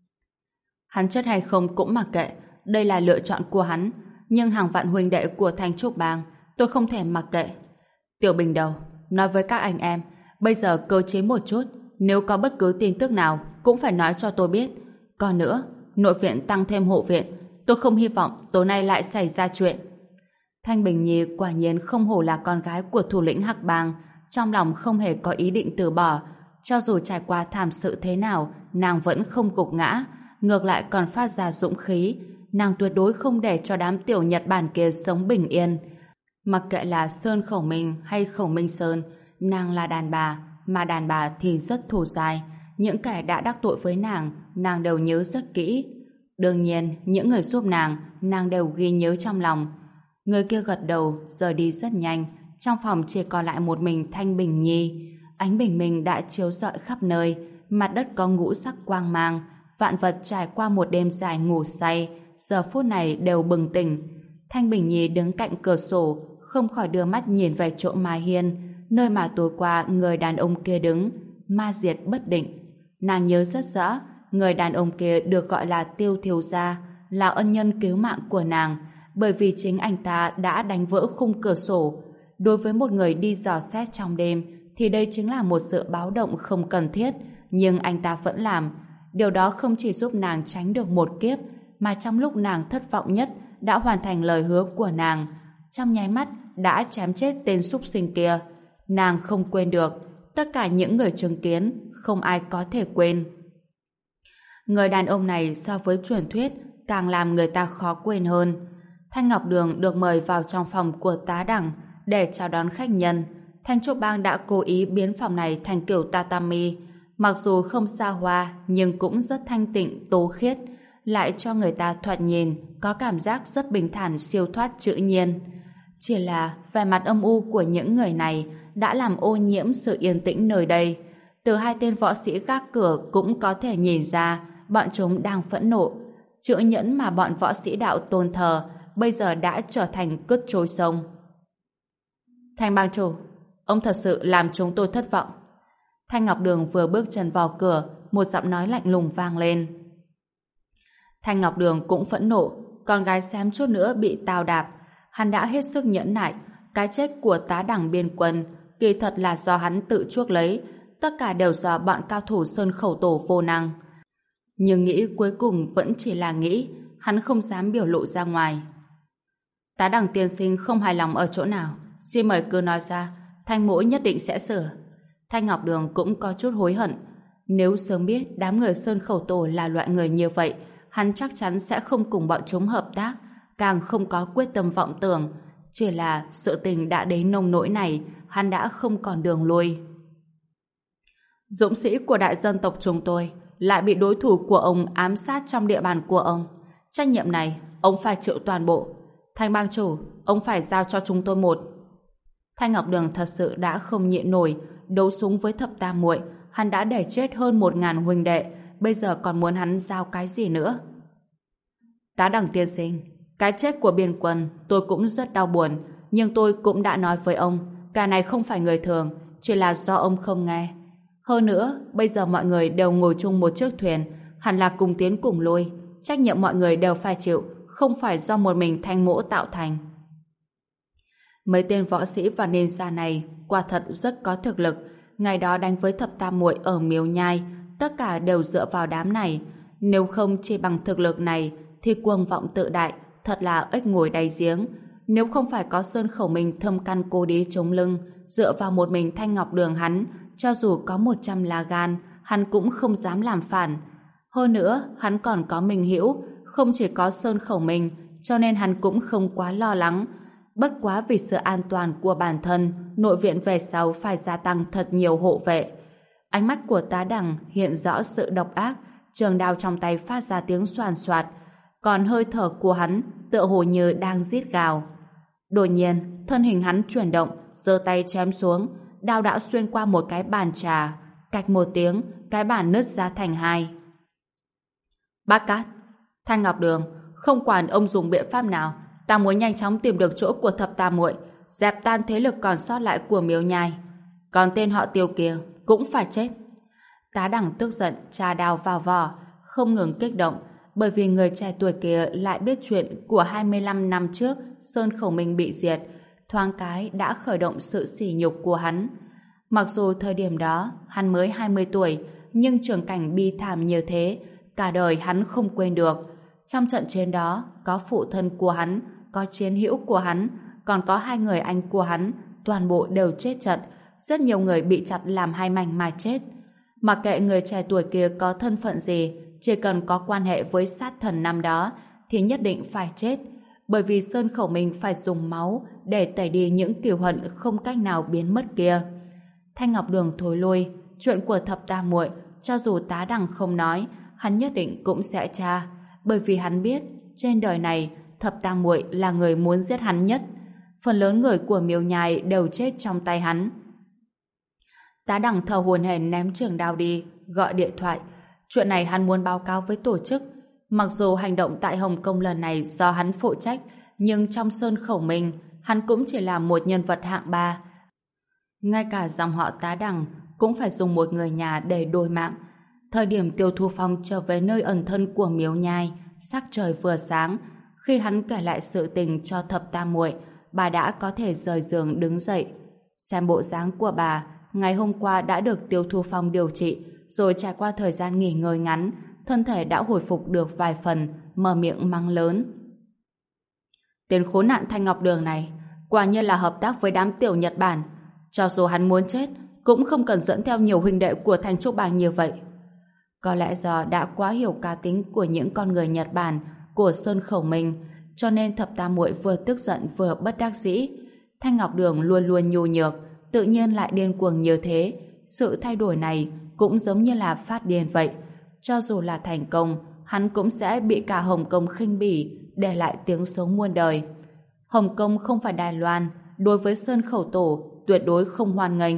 Hắn chết hay không cũng mặc kệ, đây là lựa chọn của hắn, nhưng hàng vạn huynh đệ của Thanh Trúc Bang tôi không thể mặc kệ. Tiểu Bình Đầu, nói với các anh em, bây giờ cơ chế một chút, nếu có bất cứ tin tức nào cũng phải nói cho tôi biết. Còn nữa, nội viện tăng thêm hộ viện, tôi không hy vọng tối nay lại xảy ra chuyện. Thanh Bình Nhi quả nhiên không hổ là con gái của thủ lĩnh Hắc Bang, trong lòng không hề có ý định từ bỏ. Cho dù trải qua thảm sự thế nào, nàng vẫn không gục ngã, ngược lại còn phát ra dũng khí. Nàng tuyệt đối không để cho đám tiểu Nhật Bản kia sống bình yên. Mặc kệ là Sơn Khẩu Minh hay Khẩu Minh Sơn, nàng là đàn bà, mà đàn bà thì rất thù dai. Những kẻ đã đắc tội với nàng đều nhớ rất kỹ. Đương nhiên, những người giúp nàng đều ghi nhớ trong lòng. Người kia gật đầu, rời đi rất nhanh. Trong phòng chỉ còn lại một mình Thanh Bình Nhi. Ánh bình minh đã chiếu rọi khắp nơi, mặt đất có ngũ sắc quang mang, vạn vật trải qua một đêm dài ngủ say, giờ phút này đều bừng tỉnh. Thanh Bình Nhi đứng cạnh cửa sổ, không khỏi đưa mắt nhìn về chỗ Mai Hiên, nơi mà tối qua người đàn ông kia đứng, ma diệt bất định. Nàng nhớ rất rõ, người đàn ông kia được gọi là Tiêu thiếu gia, là ân nhân cứu mạng của nàng, bởi vì chính anh ta đã đánh vỡ khung cửa sổ. Đối với một người đi dò xét trong đêm, thì đây chính là một sự báo động không cần thiết, nhưng anh ta vẫn làm. Điều đó không chỉ giúp nàng tránh được một kiếp, mà trong lúc nàng thất vọng nhất đã hoàn thành lời hứa của nàng. Trong nháy mắt đã chém chết tên súc sinh kia. Nàng không quên được, tất cả những người chứng kiến không ai có thể quên. Người đàn ông này so với truyền thuyết càng làm người ta khó quên hơn. Thanh Ngọc Đường được mời vào trong phòng của tá đẳng để chào đón khách nhân. Thanh Trúc Bang đã cố ý biến phòng này thành kiểu tatami, mặc dù không xa hoa nhưng cũng rất thanh tịnh tố khiết, lại cho người ta thoạt nhìn có cảm giác rất bình thản siêu thoát tự nhiên. Chỉ là vẻ mặt âm u của những người này đã làm ô nhiễm sự yên tĩnh nơi đây. Từ hai tên võ sĩ gác cửa cũng có thể nhìn ra bọn chúng đang phẫn nộ. Chữ nhẫn mà bọn võ sĩ đạo tôn thờ bây giờ đã trở thành cứt trôi sông. Thanh bang chủ, ông thật sự làm chúng tôi thất vọng. Thanh Ngọc Đường vừa bước chân vào cửa, một giọng nói lạnh lùng vang lên. Thanh Ngọc Đường cũng phẫn nộ, con gái xém chút nữa bị tao đạp. Hắn đã hết sức nhẫn nại, cái chết của tá đẳng biên quân kỳ thật là do hắn tự chuốc lấy, tất cả đều do bọn cao thủ Sơn Khẩu Tổ vô năng. Nhưng nghĩ cuối cùng vẫn chỉ là nghĩ, hắn không dám biểu lộ ra ngoài. Tá đẳng tiên sinh không hài lòng ở chỗ nào, xin mời cứ nói ra, Thanh mỗ nhất định sẽ sửa. Thanh Ngọc Đường cũng có chút hối hận. Nếu sớm biết đám người Sơn Khẩu Tổ là loại người như vậy, hắn chắc chắn sẽ không cùng bọn chúng hợp tác, càng không có quyết tâm vọng tưởng. Chỉ là sự tình đã đến nông nỗi này, hắn đã không còn đường lui. Dũng sĩ của đại dân tộc chúng tôi lại bị đối thủ của ông ám sát trong địa bàn của ông. Trách nhiệm này, ông phải chịu toàn bộ. Thanh bang chủ, ông phải giao cho chúng tôi một. Thanh Ngọc Đường thật sự đã không nhịn nổi, đấu súng với Thập Tam Muội, hắn đã để chết hơn 1000 huynh đệ, bây giờ còn muốn hắn giao cái gì nữa? Tá đẳng tiên sinh, cái chết của biên quân tôi cũng rất đau buồn, nhưng tôi cũng đã nói với ông, cả này không phải người thường, chỉ là do ông không nghe. Hơn nữa, bây giờ mọi người đều ngồi chung một chiếc thuyền, hẳn là cùng tiến cùng lui, trách nhiệm mọi người đều phải chịu, không phải do một mình Thanh mỗ tạo thành. Mấy tên võ sĩ và ninja này quả thật rất có thực lực, ngày đó đánh với Thập Tam Muội ở Miếu Nhai, tất cả đều dựa vào đám này. Nếu không chỉ bằng thực lực này, thì cuồng vọng tự đại, thật là ếch ngồi đáy giếng. Nếu không phải có Sơn Khẩu Minh thâm căn cố đế chống lưng, dựa vào một mình Thanh Ngọc Đường hắn, cho dù có 100 lá gan, hắn cũng không dám làm phản. Hơn nữa, hắn còn có Minh Hữu, không chỉ có Sơn Khẩu Minh, cho nên hắn cũng không quá lo lắng. Bất quá vì sự an toàn của bản thân, nội viện về sau phải gia tăng thật nhiều hộ vệ. Ánh mắt của tá đẳng hiện rõ sự độc ác, trường đao trong tay phát ra tiếng xoàn xoạt, còn hơi thở của hắn tựa hồ như đang rít gào. Đột nhiên, thân hình hắn chuyển động, giơ tay chém xuống, đao đã xuyên qua một cái bàn trà, cạch một tiếng, cái bàn nứt ra thành hai. Bát Cát, Thanh Ngọc Đường, không quản ông dùng biện pháp nào, ta muốn nhanh chóng tìm được chỗ của Thập Tam Muội, dẹp tan thế lực còn sót lại của Miếu Nhai. Còn tên họ Tiêu kia cũng phải chết. Tá đẳng tức giận chà đao vào vỏ, không ngừng kích động, bởi vì người trẻ tuổi kia lại biết chuyện của 25 năm trước Sơn Khẩu Minh bị diệt, thoáng cái đã khởi động sự sỉ nhục của hắn. Mặc dù thời điểm đó hắn mới 20 tuổi, nhưng trường cảnh bi thảm như thế, cả đời hắn không quên được. Trong trận chiến đó, có phụ thân của hắn, có chiến hữu của hắn, còn có 2 người anh của hắn, toàn bộ đều chết trận, rất nhiều người bị chặt làm hai mảnh mà chết. Mặc kệ người trẻ tuổi kia có thân phận gì, chỉ cần có quan hệ với sát thần năm đó, thì nhất định phải chết, bởi vì Sơn Khẩu Minh phải dùng máu để tẩy đi những kiều hận không cách nào biến mất kia. Thanh Ngọc Đường thối lui, chuyện của Thập Tam Muội, cho dù tá đẳng không nói, hắn nhất định cũng sẽ tra, bởi vì hắn biết, trên đời này, Thập Tam Muội là người muốn giết hắn nhất. Phần lớn người của Miếu Nhai đều chết trong tay hắn. Tá đẳng thở hổn hển ném trường đao đi, gọi điện thoại. Chuyện này hắn muốn báo cáo với tổ chức. Mặc dù hành động tại Hồng Kông lần này do hắn phụ trách, nhưng trong Sơn Khẩu Minh, hắn cũng chỉ là một nhân vật hạng 3. Ngay cả dòng họ tá đẳng cũng phải dùng một người nhà để đổi mạng. Thời điểm Tiêu Thu Phong trở về nơi ẩn thân của Miếu Nhai, sắc trời vừa sáng. Khi hắn kể lại sự tình cho Thập Tam Muội, bà đã có thể rời giường đứng dậy. Xem bộ dáng của bà, ngày hôm qua đã được Tiêu Thu Phong điều trị, rồi trải qua thời gian nghỉ ngơi ngắn, thân thể đã hồi phục được vài phần, mở miệng mắng lớn. Tên khốn nạn Thanh Ngọc Đường này, quả nhiên là hợp tác với đám tiểu Nhật Bản. Cho dù hắn muốn chết, cũng không cần dẫn theo nhiều huynh đệ của Thanh Trúc Bang như vậy. Có lẽ do đã quá hiểu cá tính của những con người Nhật Bản, của Sơn Khẩu Minh, cho nên Thập Tam Muội vừa tức giận vừa bất đắc dĩ. Thanh Ngọc Đường luôn luôn nhu nhược, tự nhiên lại điên cuồng như thế. Sự thay đổi này cũng giống như là phát điên vậy. Cho dù là thành công, hắn cũng sẽ bị cả Hồng Kông khinh bỉ, để lại tiếng xấu muôn đời. Hồng Kông không phải Đài Loan, đối với Sơn Khẩu Tổ tuyệt đối không hoan nghênh.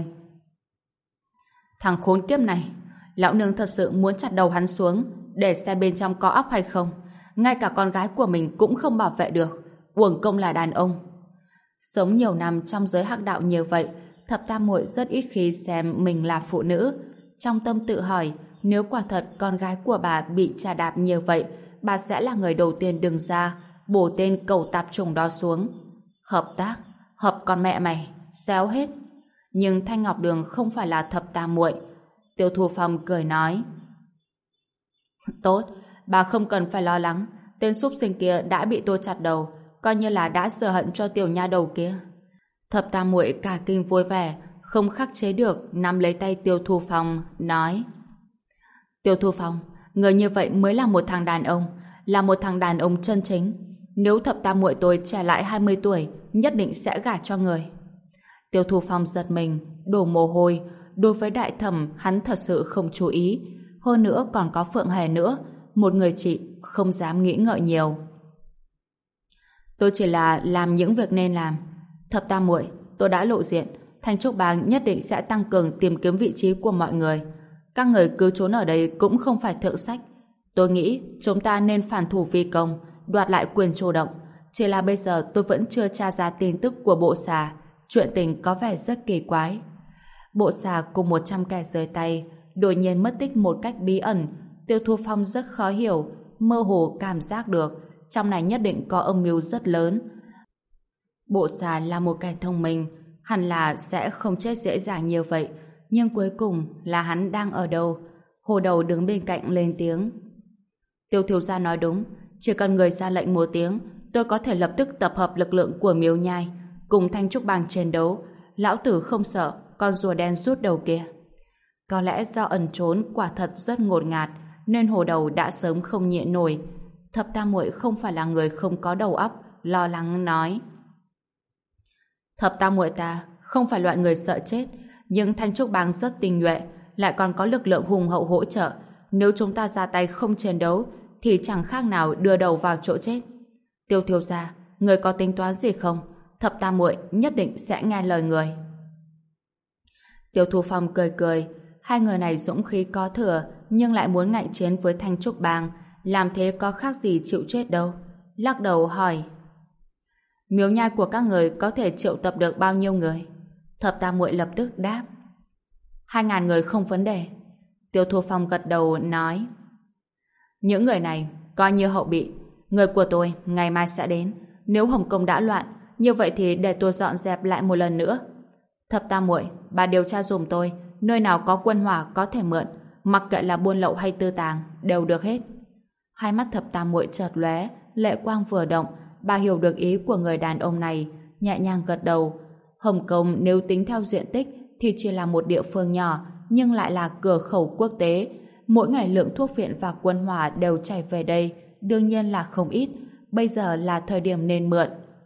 Thằng khốn kiếp này, lão nương thật sự muốn chặt đầu hắn xuống, để xem bên trong có óc hay không. Ngay cả con gái của mình cũng không bảo vệ được, uổng công là đàn ông. Sống nhiều năm trong giới hắc đạo như vậy, Thập Tam Muội rất ít khi xem mình là phụ nữ. Trong tâm tự hỏi, nếu quả thật con gái của bà bị chà đạp như vậy, bà sẽ là người đầu tiên đứng ra bổ tên cẩu tạp chủng đó xuống. Hợp tác? Hợp con mẹ mày, xéo hết. Nhưng Thanh Ngọc Đường không phải là thập tam muội. Tiêu Thu Phong cười nói: Tốt, bà không cần phải lo lắng, tên súc sinh kia đã bị tôi chặt đầu, coi như là đã sửa hận cho tiểu nha đầu kia. Thập tam muội cả kinh vui vẻ, không khắc chế được nắm lấy tay Tiêu Thu Phong, nói: Tiêu Thu Phong, người như vậy mới là một thằng đàn ông, là một thằng đàn ông chân chính. Nếu thập tam muội tôi trẻ lại 20 tuổi, nhất định sẽ gả cho người. Tiêu Thu Phong giật mình, đổ mồ hôi. Đối với đại thẩm, hắn thật sự không chú ý. Hơn nữa còn có Phượng Hề nữa, một người chị không dám nghĩ ngợi nhiều. Tôi chỉ là làm những việc nên làm. Thập tam muội, tôi đã lộ diện, Thanh Trúc Bang nhất định sẽ tăng cường tìm kiếm vị trí của mọi người. Các người cứ trốn ở đây cũng không phải thượng sách. Tôi nghĩ chúng ta nên phản thủ vi công, đoạt lại quyền chủ động. Chỉ là bây giờ tôi vẫn chưa tra ra tin tức của bộ xà. Chuyện tình có vẻ rất kỳ quái. Bộ xà cùng 100 kẻ dưới tay đột nhiên mất tích một cách bí ẩn. Tiêu Thu Phong rất khó hiểu, mơ hồ cảm giác được trong này nhất định có âm mưu rất lớn. Bộ xà là một kẻ thông minh, hẳn là sẽ không chết dễ dàng như vậy. Nhưng cuối cùng là hắn đang ở đâu? Hồ Đầu đứng bên cạnh lên tiếng: Tiêu thiếu gia nói đúng, chỉ cần người ra lệnh một tiếng, tôi có thể lập tức tập hợp lực lượng của Miếu Nhai cùng Thanh Trúc Bang chiến đấu. Lão tử không sợ con rùa đen rút đầu kia. Có lẽ do ẩn trốn quả thật rất ngột ngạt, nên Hồ Đầu đã sớm không nhịn nổi. Thập tam muội không phải là người không có đầu óc, lo lắng nói: Thập tam muội ta không phải loại người sợ chết, nhưng Thanh Trúc Bang rất tinh nhuệ, lại còn có lực lượng hùng hậu hỗ trợ. Nếu chúng ta ra tay không chiến đấu, thì chẳng khác nào đưa đầu vào chỗ chết. Tiêu thiếu gia, người có tính toán gì không? Thập tam muội nhất định sẽ nghe lời người. Tiêu Thu Phong cười cười. Hai người này dũng khí có thừa, nhưng lại muốn ngạnh chiến với Thanh Trúc Bang, làm thế có khác gì chịu chết đâu. Lắc đầu hỏi: Miếu nhai của các người có thể triệu tập được bao nhiêu người? Thập tam muội lập tức đáp: 2.000 người không vấn đề. Tiêu Thu Phong gật đầu nói: Những người này coi như hậu bị. Người của tôi ngày mai sẽ đến. Nếu Hồng Kông đã loạn, như vậy thì để tôi dọn dẹp lại một lần nữa. Thập tam muội, bà điều tra dùm tôi nơi nào có quân hỏa có thể mượn, mặc kệ là buôn lậu hay tư tàng, đều được hết. Hai mắt thập tam muội chợt lóe, lệ quang vừa động, bà hiểu được ý của người đàn ông này, nhẹ nhàng gật đầu. Hồng Kông nếu tính theo diện tích thì chỉ là một địa phương nhỏ, nhưng lại là cửa khẩu quốc tế. Mỗi ngày lượng thuốc viện và quân hỏa đều chảy về đây, đương nhiên là không ít. Bây giờ là thời điểm nên mượn.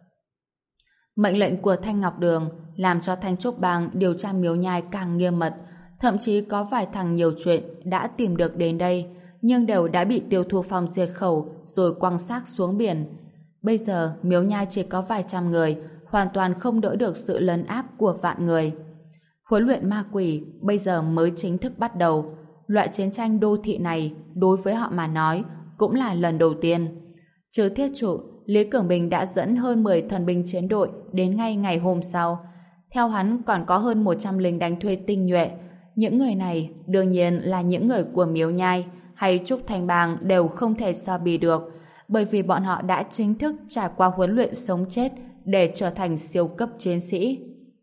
Mệnh lệnh của Thanh Ngọc Đường làm cho Thanh Trúc Bang điều tra Miếu Nhai càng nghiêm mật. Thậm chí có vài thằng nhiều chuyện đã tìm được đến đây, nhưng đều đã bị Tiêu Thu Phong diệt khẩu rồi quăng xác xuống biển. Bây giờ Miếu Nhai chỉ có vài trăm người, hoàn toàn không đỡ được sự lấn áp của vạn người. Huấn luyện ma quỷ bây giờ mới chính thức bắt đầu. Loại chiến tranh đô thị này đối với họ mà nói cũng là lần đầu tiên. Trừ thiết trụ, Lý Cường Bình đã dẫn hơn 10 thần binh chiến đội đến ngay ngày hôm sau. Theo hắn còn có hơn 100 lính đánh thuê tinh nhuệ. Những người này đương nhiên là những người của Miếu Nhai hay Trúc Thanh Bang đều không thể so bì được, bởi vì bọn họ đã chính thức trải qua huấn luyện sống chết để trở thành siêu cấp chiến sĩ.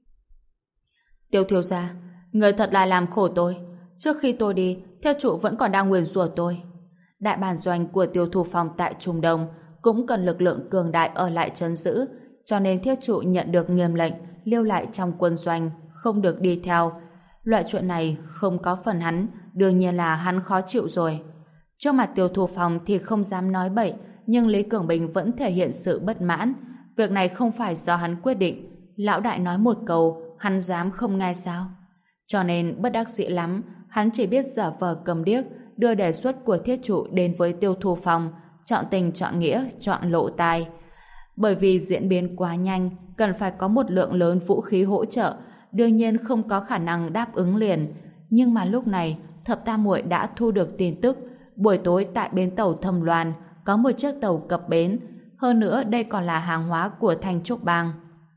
Tiêu thiếu gia, người thật là làm khổ tôi. Trước khi tôi đi, thiết trụ vẫn còn đang nguyền rủa tôi. Đại bản doanh của Tiêu Thu Phong tại Trung Đông cũng cần lực lượng cường đại ở lại trấn giữ, cho nên thiết trụ nhận được nghiêm lệnh lưu lại trong quân doanh, không được đi theo. Loại chuyện này không có phần hắn, đương nhiên là hắn khó chịu rồi. Trước mặt Tiêu Thu Phong thì không dám nói bậy, nhưng Lý Cường Bình vẫn thể hiện sự bất mãn. Việc này không phải do hắn quyết định. Lão đại nói một câu, hắn dám không nghe sao? Cho nên bất đắc dĩ lắm, hắn chỉ biết giả vờ cầm điếc, đưa đề xuất của thiết trụ đến với Tiêu Thu Phong, chọn tình chọn nghĩa, chọn lộ tai. Bởi vì diễn biến quá nhanh, cần phải có một lượng lớn vũ khí hỗ trợ, đương nhiên không có khả năng đáp ứng liền. Nhưng mà lúc này, Thập Tam Muội đã thu được tin tức, buổi tối tại bến tàu Thâm Loan có một chiếc tàu cập bến, hơn nữa đây còn là hàng hóa của Thanh Trúc Bang.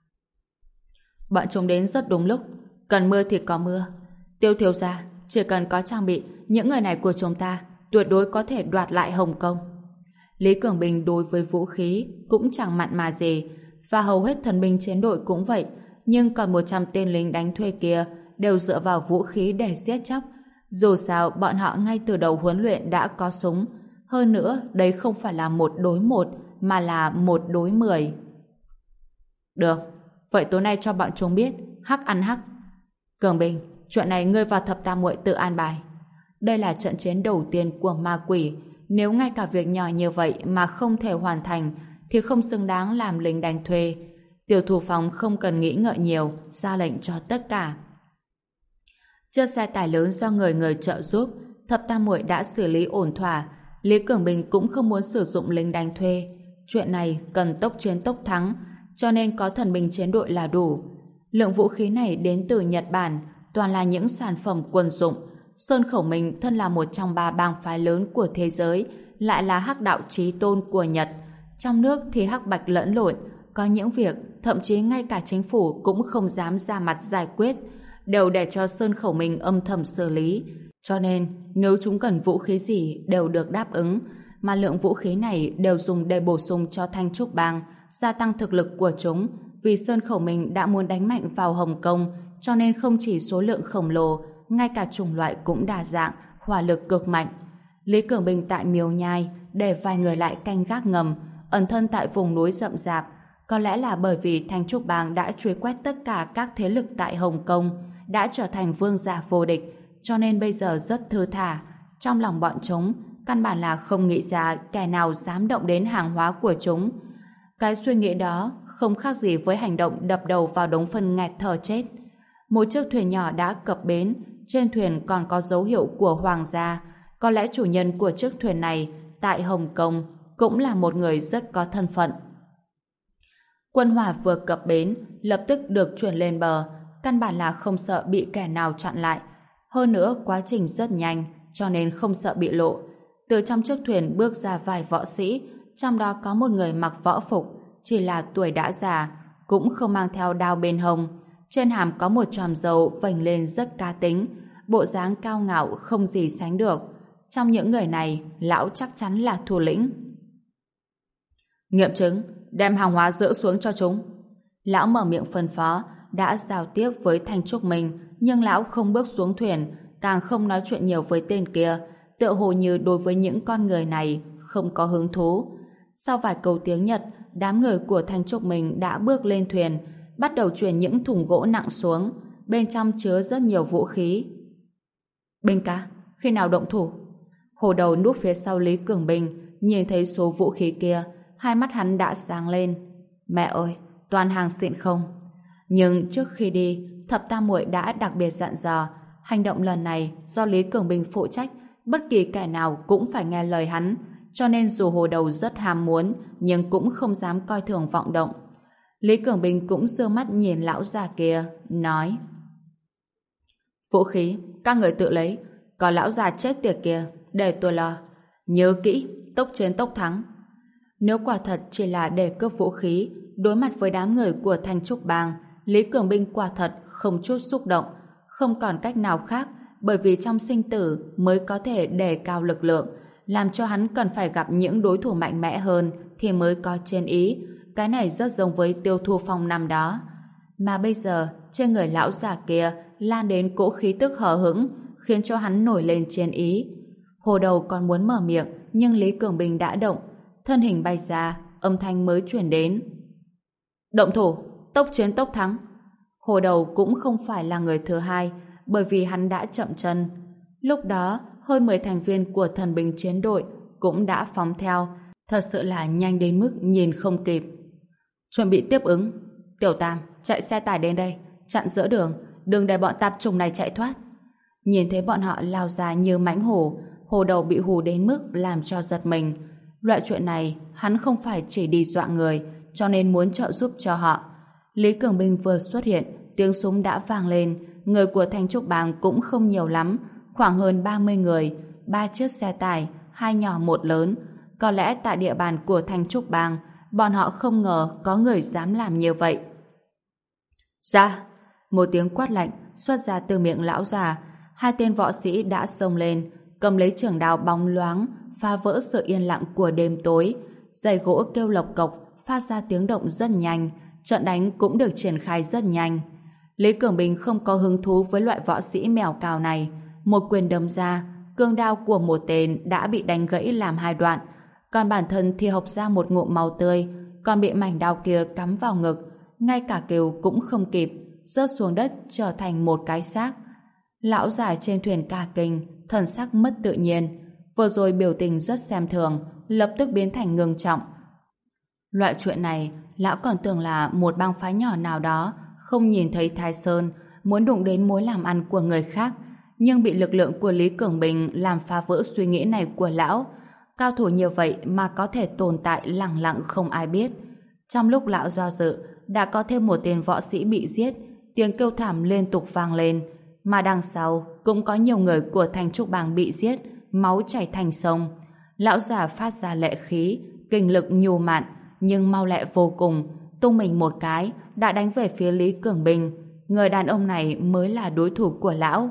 Bọn chúng đến rất đúng lúc, cần mưa thì có mưa. Tiêu thiếu gia, chỉ cần có trang bị, những người này của chúng ta tuyệt đối có thể đoạt lại Hồng Kông. Lý Cường Bình đối với vũ khí cũng chẳng mặn mà gì, và hầu hết thần binh chiến đội cũng vậy, nhưng còn 100 tên lính đánh thuê kia đều dựa vào vũ khí để giết chóc. Dù sao, bọn họ ngay từ đầu huấn luyện đã có súng. Hơn nữa, đấy không phải là 1 đối 1, mà là 1 đối 10. Được, vậy tối nay cho bọn chúng biết, hắc ăn hắc. Cường Bình, chuyện này ngươi và Thập Tam Muội tự an bài. Đây là trận chiến đầu tiên của ma quỷ. Nếu ngay cả việc nhỏ như vậy mà không thể hoàn thành, thì không xứng đáng làm lính đánh thuê. Tiêu Thủ Phong không cần nghĩ ngợi nhiều, ra lệnh cho tất cả. Chiếc xe tải lớn do người trợ giúp, Thập Tam Muội đã xử lý ổn thỏa. Lý Cường Bình cũng không muốn sử dụng lính đánh thuê. Chuyện này cần tốc chiến tốc thắng, cho nên có thần binh chiến đội là đủ. Lượng vũ khí này đến từ Nhật Bản, toàn là những sản phẩm quân dụng. Sơn Khẩu Minh thân là một trong 3 bang phái lớn của thế giới, lại là hắc đạo chí tôn của Nhật. Trong nước thì hắc bạch lẫn lộn, có những việc thậm chí ngay cả chính phủ cũng không dám ra mặt giải quyết, đều để cho Sơn Khẩu Minh âm thầm xử lý. Cho nên, nếu chúng cần vũ khí gì đều được đáp ứng, mà lượng vũ khí này đều dùng để bổ sung cho Thanh Trúc Bang, gia tăng thực lực của chúng, vì Sơn Khẩu Minh đã muốn đánh mạnh vào Hồng Kông, cho nên không chỉ số lượng khổng lồ, ngay cả chủng loại cũng đa dạng, hỏa lực cực mạnh. Lý Cường Bình tại Miếu Nhai để vài người lại canh gác ngầm, ẩn thân tại vùng núi rậm rạp. Có lẽ là bởi vì Thanh Trúc Bang đã truy quét tất cả các thế lực tại Hồng Kông, đã trở thành vương giả vô địch, cho nên bây giờ rất thư thả. Trong lòng bọn chúng, căn bản là không nghĩ ra kẻ nào dám động đến hàng hóa của chúng. Cái suy nghĩ đó không khác gì với hành động đập đầu vào đống phân nghẹt thở chết. Một chiếc thuyền nhỏ đã cập bến, trên thuyền còn có dấu hiệu của hoàng gia. Có lẽ chủ nhân của chiếc thuyền này tại Hồng Kông cũng là một người rất có thân phận. Quân hỏa vừa cập bến, lập tức được chuyển lên bờ, căn bản là không sợ bị kẻ nào chặn lại. Hơn nữa, quá trình rất nhanh, cho nên không sợ bị lộ. Từ trong chiếc thuyền bước ra vài võ sĩ, trong đó có một người mặc võ phục, chỉ là tuổi đã già, cũng không mang theo đao bên hông. Trên hàm có một chòm râu vành lên rất cá tính, bộ dáng cao ngạo không gì sánh được. Trong những người này, lão chắc chắn là thủ lĩnh. Nghiệm chứng, đem hàng hóa dỡ xuống cho chúng. Lão mở miệng phân phó, đã giao tiếp với Thanh Trúc Minh, nhưng lão không bước xuống thuyền, càng không nói chuyện nhiều với tên kia, tựa hồ như đối với những con người này không có hứng thú. Sau vài câu tiếng Nhật, đám người của Thanh Trúc Minh đã bước lên thuyền, bắt đầu chuyển những thùng gỗ nặng xuống, bên trong chứa rất nhiều vũ khí. Bình ca, khi nào động thủ? Hồ Đầu núp phía sau Lý Cường Bình, nhìn thấy số vũ khí kia, hai mắt hắn đã sáng lên. Mẹ ơi, toàn hàng xịn không? Nhưng trước khi đi, Thập Tam Muội đã đặc biệt dặn dò, hành động lần này do Lý Cường Bình phụ trách, bất kỳ kẻ nào cũng phải nghe lời hắn, cho nên dù Hồ Đầu rất ham muốn, nhưng cũng không dám coi thường vọng động. Lý Cường Bình cũng giơ mắt nhìn lão già kia, nói: Vũ khí, các người tự lấy, còn lão già chết tiệt kia, để tôi lo. Nhớ kỹ, tốc chiến tốc thắng. Nếu quả thật chỉ là để cướp vũ khí, đối mặt với đám người của Thanh Trúc Bang, Lý Cường Bình quả thật không chút xúc động, không còn cách nào khác, bởi vì trong sinh tử mới có thể đề cao lực lượng, làm cho hắn cần phải gặp những đối thủ mạnh mẽ hơn thì mới có chiến ý. Cái này rất giống với Tiêu Thu Phong năm đó. Mà bây giờ, trên người lão già kia lan đến cỗ khí tức hờ hững, khiến cho hắn nổi lên chiến ý. Hồ Đầu còn muốn mở miệng, nhưng Lý Cường Bình đã động, thân hình bay ra, âm thanh mới truyền đến. Động thủ, tốc chiến tốc thắng. Hồ Đầu cũng không phải là người thứ hai, bởi vì hắn đã chậm chân. Lúc đó, hơn 10 thành viên của thần binh chiến đội cũng đã phóng theo, thật sự là nhanh đến mức nhìn không kịp. Chuẩn bị tiếp ứng. Tiểu Tam, chạy xe tải đến đây, chặn giữa đường, đừng để bọn tạp chủng này chạy thoát. Nhìn thấy bọn họ lao ra như mãnh hổ, Hồ Đầu bị hù đến mức làm cho giật mình. Loại chuyện này, hắn không phải chỉ đi dọa người, cho nên muốn trợ giúp cho họ. Lý Cường Bình vừa xuất hiện, tiếng súng đã vang lên, người của Thanh Trúc Bang cũng không nhiều lắm, khoảng hơn 30 người, 3 chiếc xe tải, 2 nhỏ 1 lớn. Có lẽ tại địa bàn của Thanh Trúc Bang, bọn họ không ngờ có người dám làm như vậy. Ra! Một tiếng quát lạnh xuất ra từ miệng lão già. 2 tên võ sĩ đã xông lên, cầm lấy trường đao bóng loáng, phá vỡ sự yên lặng của đêm tối. Giày gỗ kêu lộc cộc, phát ra tiếng động rất nhanh, trận đánh cũng được triển khai rất nhanh. Lý Cường Bình không có hứng thú với loại võ sĩ mèo cào này. Một quyền đấm ra, cương đao của một tên đã bị đánh gãy làm hai đoạn, còn bản thân thì hộc ra một ngụm máu tươi, còn bị mảnh đao kia cắm vào ngực, ngay cả kêu cũng không kịp, rớt xuống đất trở thành một cái xác. Lão già trên thuyền cả kinh, thần sắc mất tự nhiên, vừa rồi biểu tình rất xem thường, lập tức biến thành ngưng trọng. Loại chuyện này, lão còn tưởng là một bang phái nhỏ nào đó không nhìn thấy Thái Sơn, muốn đụng đến mối làm ăn của người khác, nhưng bị lực lượng của Lý Cường Bình làm phá vỡ suy nghĩ này của lão. Cao thủ như vậy mà có thể tồn tại lẳng lặng không ai biết. Trong lúc lão do dự, đã có thêm một tên võ sĩ bị giết, tiếng kêu thảm liên tục vang lên, mà đằng sau cũng có nhiều người của Thanh Trúc Bang bị giết, máu chảy thành sông. Lão già phát ra lệ khí, kinh lực nhù mạn, nhưng mau lẹ vô cùng, tung mình một cái đã đánh về phía Lý Cường Bình. Người đàn ông này mới là đối thủ của lão.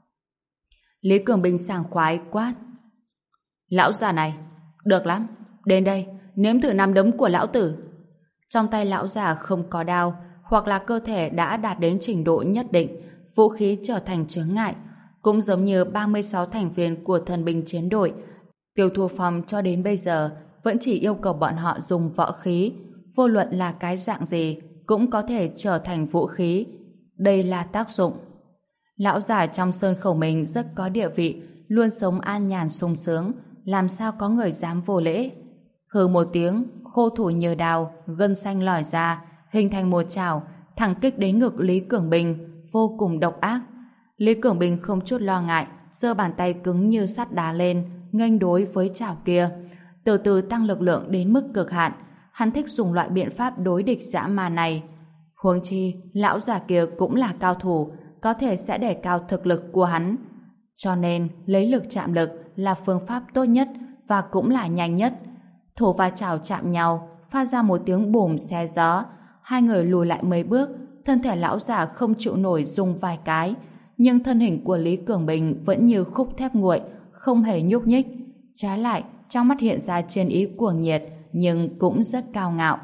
Lý Cường Bình sảng khoái quát: Lão già này, được lắm, đến đây, nếm thử nắm đấm của lão tử. Trong tay lão già không có đao, hoặc là cơ thể đã đạt đến trình độ nhất định, vũ khí trở thành chướng ngại. Cũng giống như 36 thành viên của thần binh chiến đội, Tiêu Thu Phong cho đến bây giờ vẫn chỉ yêu cầu bọn họ dùng võ khí, vô luận là cái dạng gì cũng có thể trở thành vũ khí. Đây là tác dụng. Lão già trong sơn khẩu mình rất có địa vị, luôn sống an nhàn sung sướng, làm sao có người dám vô lễ. Hừ một tiếng, khô thủ nhờ đào, gân xanh lòi ra, hình thành một chảo, thẳng kích đến ngực Lý Cường Bình, vô cùng độc ác. Lý Cường Bình không chút lo ngại, giơ bàn tay cứng như sắt đá lên, nghênh đối với chảo kia, từ từ tăng lực lượng đến mức cực hạn. Hắn thích dùng loại biện pháp đối địch dã man này. Huống chi, lão già kia cũng là cao thủ, có thể sẽ đề cao thực lực của hắn. Cho nên, lấy lực chạm lực là phương pháp tốt nhất và cũng là nhanh nhất. Thổ và chảo chạm nhau, phát ra một tiếng bùm xé gió. Hai người lùi lại mấy bước, thân thể lão già không chịu nổi rung vài cái, nhưng thân hình của Lý Cường Bình vẫn như khúc thép nguội, không hề nhúc nhích. Trái lại, trong mắt hiện ra chiến ý cuồng nhiệt, nhưng cũng rất cao ngạo.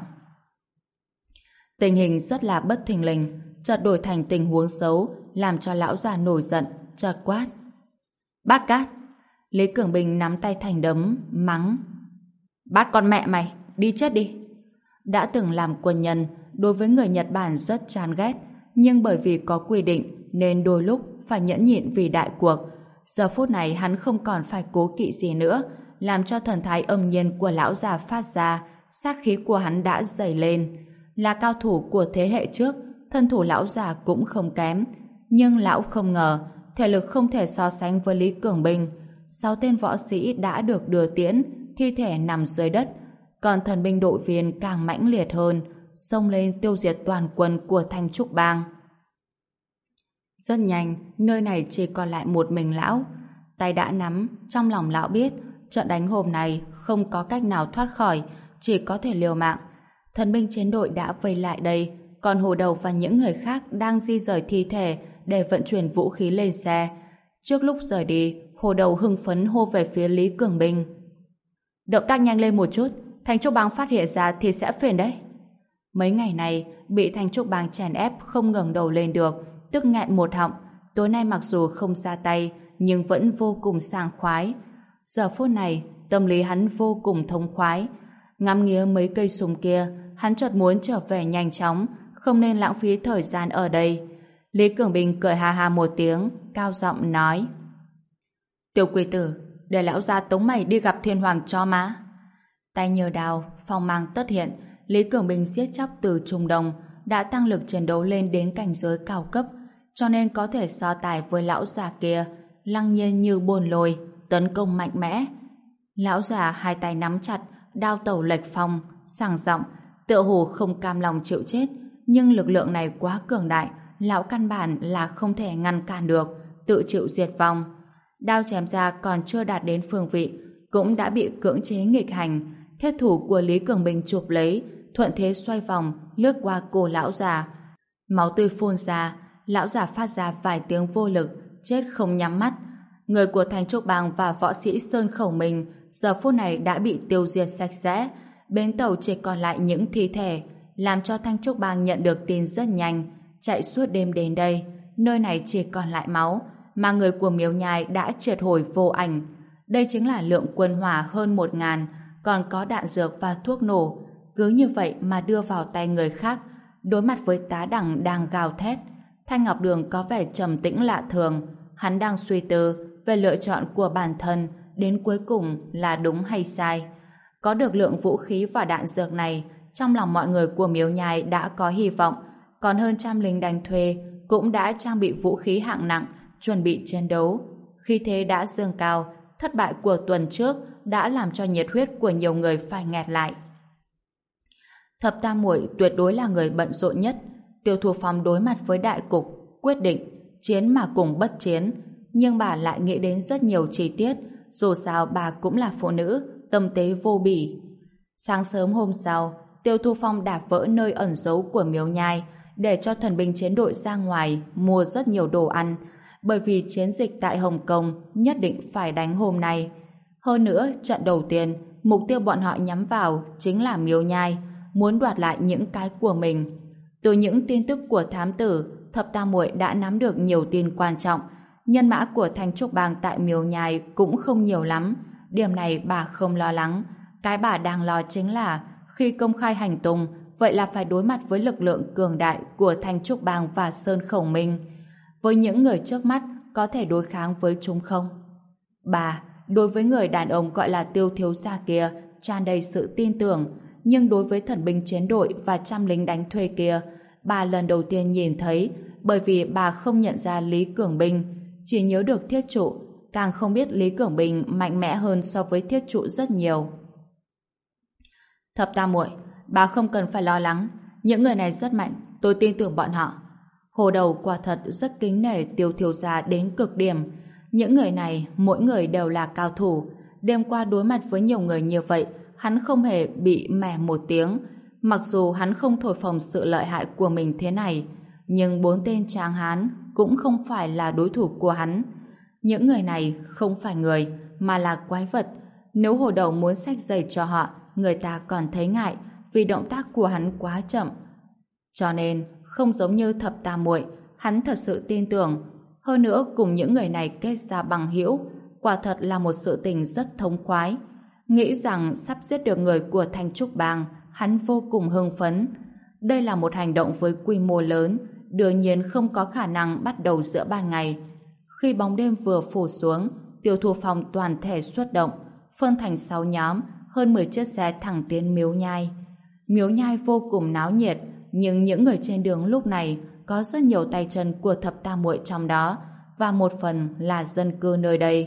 Tình hình rất là bất thình lình, chợt đổi thành tình huống xấu, làm cho lão già nổi giận, chợt quát: Bát Cát! Lý Cường Bình nắm tay thành đấm, mắng: Bát con mẹ mày, đi chết đi! Đã từng làm quân nhân, đối với người Nhật Bản rất chán ghét, nhưng bởi vì có quy định nên đôi lúc phải nhẫn nhịn vì đại cuộc. Giờ phút này hắn không còn phải cố kỵ gì nữa, làm cho thần thái âm nhiên của lão già phát ra, sát khí của hắn đã dày lên. Là cao thủ của thế hệ trước, thân thủ lão già cũng không kém, nhưng lão không ngờ thể lực không thể so sánh với Lý Cường Bình. 6 tên võ sĩ đã được đưa tiễn, thi thể nằm dưới đất, còn thần binh đội viên càng mãnh liệt hơn, xông lên tiêu diệt toàn quân của Thanh Trúc Bang. Rất nhanh, nơi này chỉ còn lại một mình lão. Tay đã nắm, trong lòng lão biết trận đánh hôm nay không có cách nào thoát khỏi, chỉ có thể liều mạng. Thần binh chiến đội đã vây lại đây, còn Hồ Đầu và những người khác đang di rời thi thể để vận chuyển vũ khí lên xe. Trước lúc rời đi, Hồ Đầu hưng phấn hô về phía Lý Cường Bình: Động tác nhanh lên một chút, Thanh Trúc Bang phát hiện ra thì sẽ phiền đấy. Mấy ngày này bị Thanh Trúc Bang chèn ép không ngẩng đầu lên được, tức nghẹn một họng. Tối nay mặc dù không ra tay nhưng vẫn vô cùng sảng khoái. Giờ phút này tâm lý hắn vô cùng thông khoái. Ngắm nghía mấy cây súng kia, hắn chợt muốn trở về nhanh chóng, không nên lãng phí thời gian ở đây. Lý Cường Bình cười ha ha một tiếng, cao giọng nói: Tiểu quỷ tử, để lão gia tống mày đi gặp Thiên Hoàng cho má. Tay nhờ đào, phong mang tất hiện, Lý Cường Bình giết chóc từ Trung Đông, đã tăng lực chiến đấu lên đến cảnh giới cao cấp, cho nên có thể so tài với lão già kia, lăng nhiên như bồn lôi, tấn công mạnh mẽ. Lão già hai tay nắm chặt, đao tẩu lệch phong, sảng giọng, tựa hồ không cam lòng chịu chết, nhưng lực lượng này quá cường đại, lão căn bản là không thể ngăn cản được, tự chịu diệt vong. Đao chém ra còn chưa đạt đến phương vị, cũng đã bị cưỡng chế nghịch hành. Thiết thủ của Lý Cường Bình chụp lấy, thuận thế xoay vòng, lướt qua cổ lão già. Máu tươi phun ra, lão già phát ra vài tiếng vô lực, chết không nhắm mắt. Người của Thanh Trúc Bang và võ sĩ Sơn Khẩu mình giờ phút này đã bị tiêu diệt sạch sẽ, bến tàu chỉ còn lại những thi thể, làm cho Thanh Trúc Bang nhận được tin rất nhanh, chạy suốt đêm đến đây, nơi này chỉ còn lại máu, mà người của Miếu Nhai đã triệt hồi vô ảnh. Đây chính là lượng quân hỏa hơn 1.000, còn có đạn dược và thuốc nổ, cứ như vậy mà đưa vào tay người khác. Đối mặt với Tá Đẳng đang gào thét, Thanh Ngọc Đường có vẻ trầm tĩnh lạ thường, hắn đang suy tư về lựa chọn của bản thân đến cuối cùng là đúng hay sai. Có được lượng vũ khí và đạn dược này, trong lòng mọi người của Miếu Nhai đã có hy vọng, còn hơn trăm lính đánh thuê cũng đã trang bị vũ khí hạng nặng, chuẩn bị chiến đấu. Khi thế đã dâng cao, thất bại của tuần trước đã làm cho nhiệt huyết của nhiều người phải nghẹt lại. Thập Tam Muội tuyệt đối là người bận rộn nhất. Tiêu Thu Phong đối mặt với đại cục, quyết định chiến mà cùng bất chiến, nhưng bà lại nghĩ đến rất nhiều chi tiết, dù sao bà cũng là phụ nữ, tâm tế vô bỉ. Sáng sớm hôm sau, Tiêu Thu Phong đạp vỡ nơi ẩn giấu của Miếu Nhai để cho thần binh chiến đội ra ngoài mua rất nhiều đồ ăn, bởi vì chiến dịch tại Hồng Kông nhất định phải đánh hôm nay. Hơn nữa, trận đầu tiên, mục tiêu bọn họ nhắm vào chính là Miếu Nhai, muốn đoạt lại những cái của mình. Từ những tin tức của thám tử, Thập Tam Muội đã nắm được nhiều tin quan trọng. Nhân mã của Thanh Trúc Bang tại Miếu Nhai cũng không nhiều lắm. Điểm này bà không lo lắng. Cái bà đang lo chính là khi công khai hành tung, vậy là phải đối mặt với lực lượng cường đại của Thanh Trúc Bang và Sơn Khẩu Minh. Với những người trước mắt, có thể đối kháng với chúng không? Bà, đối với người đàn ông gọi là Tiêu thiếu gia kia, tràn đầy sự tin tưởng, nhưng đối với thần binh chiến đội và trăm lính đánh thuê kia, bà lần đầu tiên nhìn thấy, bởi vì bà không nhận ra Lý Cường Binh, chỉ nhớ được Thiết Trụ, càng không biết Lý Cường Binh mạnh mẽ hơn so với Thiết Trụ rất nhiều. Thập Tam Muội, bà không cần phải lo lắng, những người này rất mạnh, tôi tin tưởng bọn họ. Hồ Đầu quả thật rất kính nể Tiêu thiếu gia đến cực điểm. Những người này, mỗi người đều là cao thủ. Đêm qua đối mặt với nhiều người như vậy, hắn không hề bị mẻ một tiếng. Mặc dù hắn không thổi phồng sự lợi hại của mình thế này, nhưng 4 tên tráng hán cũng không phải là đối thủ của hắn. Những người này không phải người, mà là quái vật. Nếu Hồ Đầu muốn xách giày cho họ, người ta còn thấy ngại, vì động tác của hắn quá chậm. Cho nên, không giống như Thập Tam Muội, hắn thật sự tin tưởng. Hơn nữa, cùng những người này kết ra bằng hữu, quả thật là một sự tình rất thống khoái. Nghĩ rằng sắp giết được người của Thanh Trúc Bang, hắn vô cùng hưng phấn. Đây là một hành động với quy mô lớn, đương nhiên không có khả năng bắt đầu giữa ban ngày. Khi bóng đêm vừa phủ xuống, Tiêu Thu Phong toàn thể xuất động, phân thành 6 nhóm, hơn 10 chiếc xe thẳng tiến Miếu Nhai. Miếu Nhai vô cùng náo nhiệt, nhưng những người trên đường lúc này có rất nhiều tay chân của Thập Tam Muội trong đó, và một phần là dân cư nơi đây.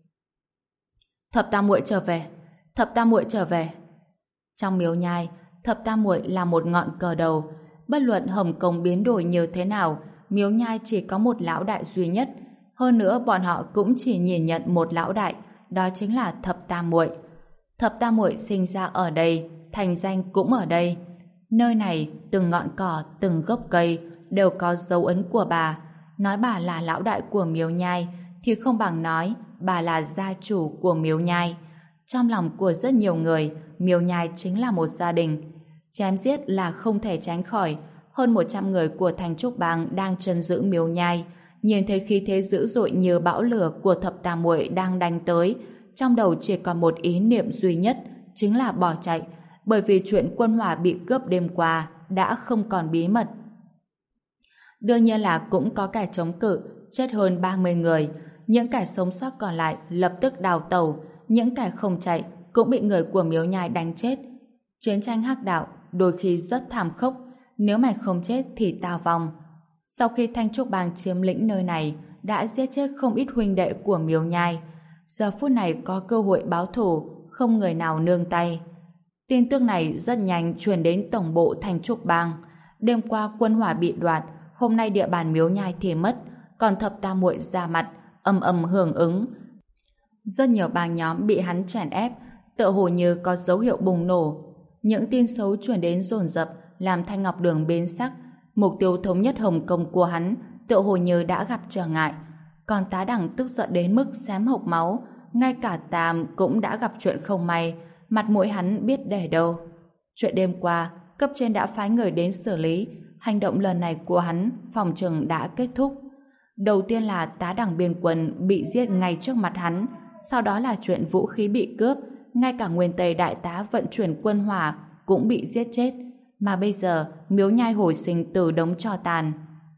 Thập Tam Muội trở về, Thập Tam Muội trở về. Trong Miếu Nhai, Thập Tam Muội là một ngọn cờ đầu. Bất luận Hồng Kông biến đổi như thế nào, Miếu Nhai chỉ có một lão đại duy nhất. Hơn nữa bọn họ cũng chỉ nhìn nhận một lão đại, đó chính là Thập Tam Muội. Thập Tam Muội sinh ra ở đây, thành danh cũng ở đây. Nơi này, từng ngọn cỏ, từng gốc cây đều có dấu ấn của bà. Nói bà là lão đại của Miếu Nhai thì không bằng nói bà là gia chủ của Miếu Nhai. Trong lòng của rất nhiều người, Miếu Nhai chính là một gia đình. Chém giết là không thể tránh khỏi. Hơn 100 người của Thanh Trúc Bang đang trấn giữ Miếu Nhai, nhìn thấy khí thế dữ dội như bão lửa của Thập Tam Muội đang đánh tới, trong đầu chỉ còn một ý niệm duy nhất, chính là bỏ chạy, bởi vì chuyện quân hỏa bị cướp đêm qua đã không còn bí mật. Đương nhiên là cũng có kẻ chống cự, chết hơn 30 người. Những kẻ sống sót còn lại lập tức đào tẩu, những kẻ không chạy cũng bị người của Miếu Nhai đánh chết. Chiến tranh hắc đạo đôi khi rất thảm khốc, nếu mày không chết thì tao vong. Sau khi Thanh Trúc Bang chiếm lĩnh nơi này, đã giết chết không ít huynh đệ của Miếu Nhai. Giờ phút này có cơ hội báo thù, không người nào nương tay. Tin tức này rất nhanh truyền đến tổng bộ Thanh Trúc Bang. Đêm qua quân hỏa bị đoạt, hôm nay địa bàn Miếu Nhai thì mất, còn Thập Tam Muội ra mặt, ầm ầm hưởng ứng. Rất nhiều bang nhóm bị hắn chèn ép, tựa hồ như có dấu hiệu bùng nổ. Những tin xấu truyền đến dồn dập, làm Thanh Ngọc Đường biến sắc. Mục tiêu thống nhất Hồng Kông của hắn tựa hồ như đã gặp trở ngại. Còn Tá Đẳng tức giận đến mức xém hộc máu, ngay cả Tam cũng đã gặp chuyện không may, mặt mũi hắn biết để đâu. Chuyện đêm qua, cấp trên đã phái người đến xử lý, hành động lần này của hắn phòng chừng đã kết thúc. Đầu tiên là tá đẳng biên quân bị giết ngay trước mặt hắn, sau đó là chuyện vũ khí bị cướp, ngay cả Nguyên Tây đại tá vận chuyển quân hỏa cũng bị giết chết, mà bây giờ Miếu Nhai hồi sinh từ đống tro tàn.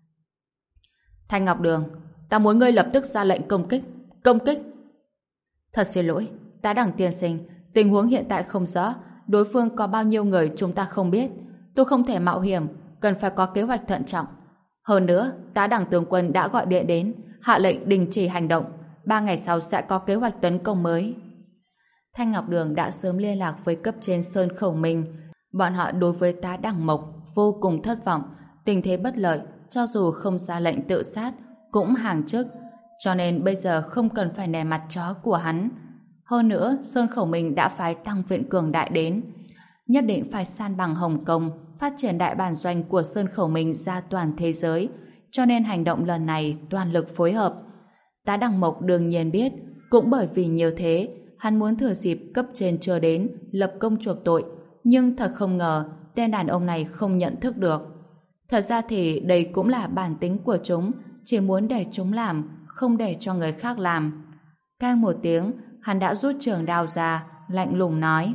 Thanh Ngọc Đường, ta muốn ngươi lập tức ra lệnh công kích. Công kích! Thật xin lỗi, tá đẳng tiên sinh, tình huống hiện tại không rõ, đối phương có bao nhiêu người chúng ta không biết. Tôi không thể mạo hiểm, cần phải có kế hoạch thận trọng. Hơn nữa, tá đẳng tướng quân đã gọi điện đến, hạ lệnh đình chỉ hành động. 3 ngày sau sẽ có kế hoạch tấn công mới. Thanh Ngọc Đường đã sớm liên lạc với cấp trên Sơn Khẩu Minh. Bọn họ đối với tá đẳng Mộc vô cùng thất vọng, tình thế bất lợi, cho dù không ra lệnh tự sát, cũng hàng chức. Cho nên bây giờ không cần phải nể mặt chó của hắn. Hơn nữa, Sơn Khẩu Minh đã phái tăng viện cường đại đến. Nhất định phải san bằng Hồng Kông, phát triển đại bản doanh của Sơn Khẩu Minh ra toàn thế giới. Cho nên hành động lần này toàn lực phối hợp. Tá đẳng Mộc đương nhiên biết, cũng bởi vì như thế, hắn muốn thừa dịp cấp trên chưa đến, lập công chuộc tội. Nhưng thật không ngờ, tên đàn ông này không nhận thức được. Thật ra thì đây cũng là bản tính của chúng, chỉ muốn để chúng làm, không để cho người khác làm. Cang một tiếng, hắn đã rút trường đao ra, lạnh lùng nói: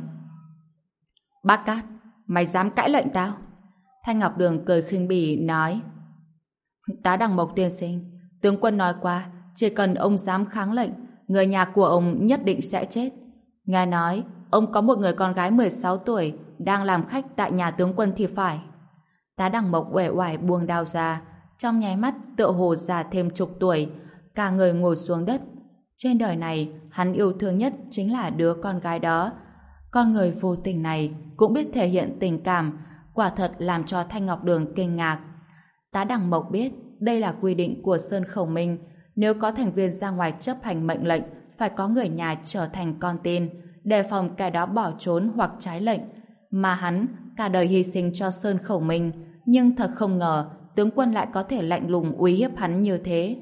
Bát Cát, mày dám cãi lệnh tao? Thanh Ngọc Đường cười khinh bỉ nói: Tá đẳng Mộc tiên sinh, tướng quân nói qua, chỉ cần ông dám kháng lệnh, người nhà của ông nhất định sẽ chết. Nghe nói, ông có một người con gái 16 tuổi đang làm khách tại nhà tướng quân thì phải. Tá đẳng Mộc uể oải buông đao ra, trong nháy mắt tựa hồ già thêm chục tuổi, cả người ngồi xuống đất. Trên đời này, hắn yêu thương nhất chính là đứa con gái đó. Con người vô tình này cũng biết thể hiện tình cảm, quả thật làm cho Thanh Ngọc Đường kinh ngạc. Tá đẳng Mộc biết đây là quy định của Sơn Khẩu Minh, nếu có thành viên ra ngoài chấp hành mệnh lệnh, phải có người nhà trở thành con tin, đề phòng kẻ đó bỏ trốn hoặc trái lệnh. Mà hắn cả đời hy sinh cho Sơn Khẩu Minh, nhưng thật không ngờ tướng quân lại có thể lạnh lùng uy hiếp hắn như thế.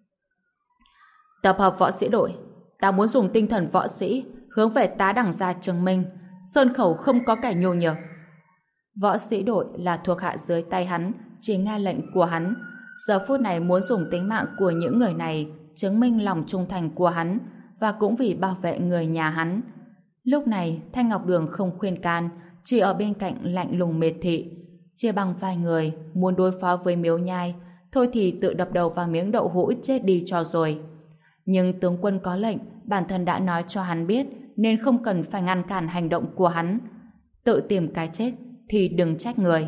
Tập hợp võ sĩ đội, ta muốn dùng tinh thần võ sĩ hướng về tá đẳng gia chứng minh Sơn Khẩu không có kẻ nhô nhược. Võ sĩ đội là thuộc hạ dưới tay hắn, chỉ nghe lệnh của hắn. Giờ phút này muốn dùng tính mạng của những người này chứng minh lòng trung thành của hắn, và cũng vì bảo vệ người nhà hắn. Lúc này Thanh Ngọc Đường không khuyên can, chỉ ở bên cạnh lạnh lùng miệt thị. Chia bằng vài người muốn đối phó với Miếu Nhai, thôi thì tự đập đầu vào miếng đậu hũ chết đi cho rồi. Nhưng tướng quân có lệnh, bản thân đã nói cho hắn biết, nên không cần phải ngăn cản hành động của hắn. Tự tìm cái chết thì đừng trách người.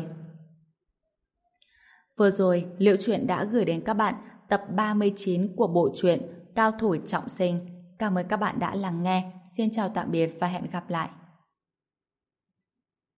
Vừa rồi, Liễu Chuyện đã gửi đến các bạn tập 39 của bộ truyện Cao Thủ Trọng Sinh. Cảm ơn các bạn đã lắng nghe. Xin chào tạm biệt và hẹn gặp lại.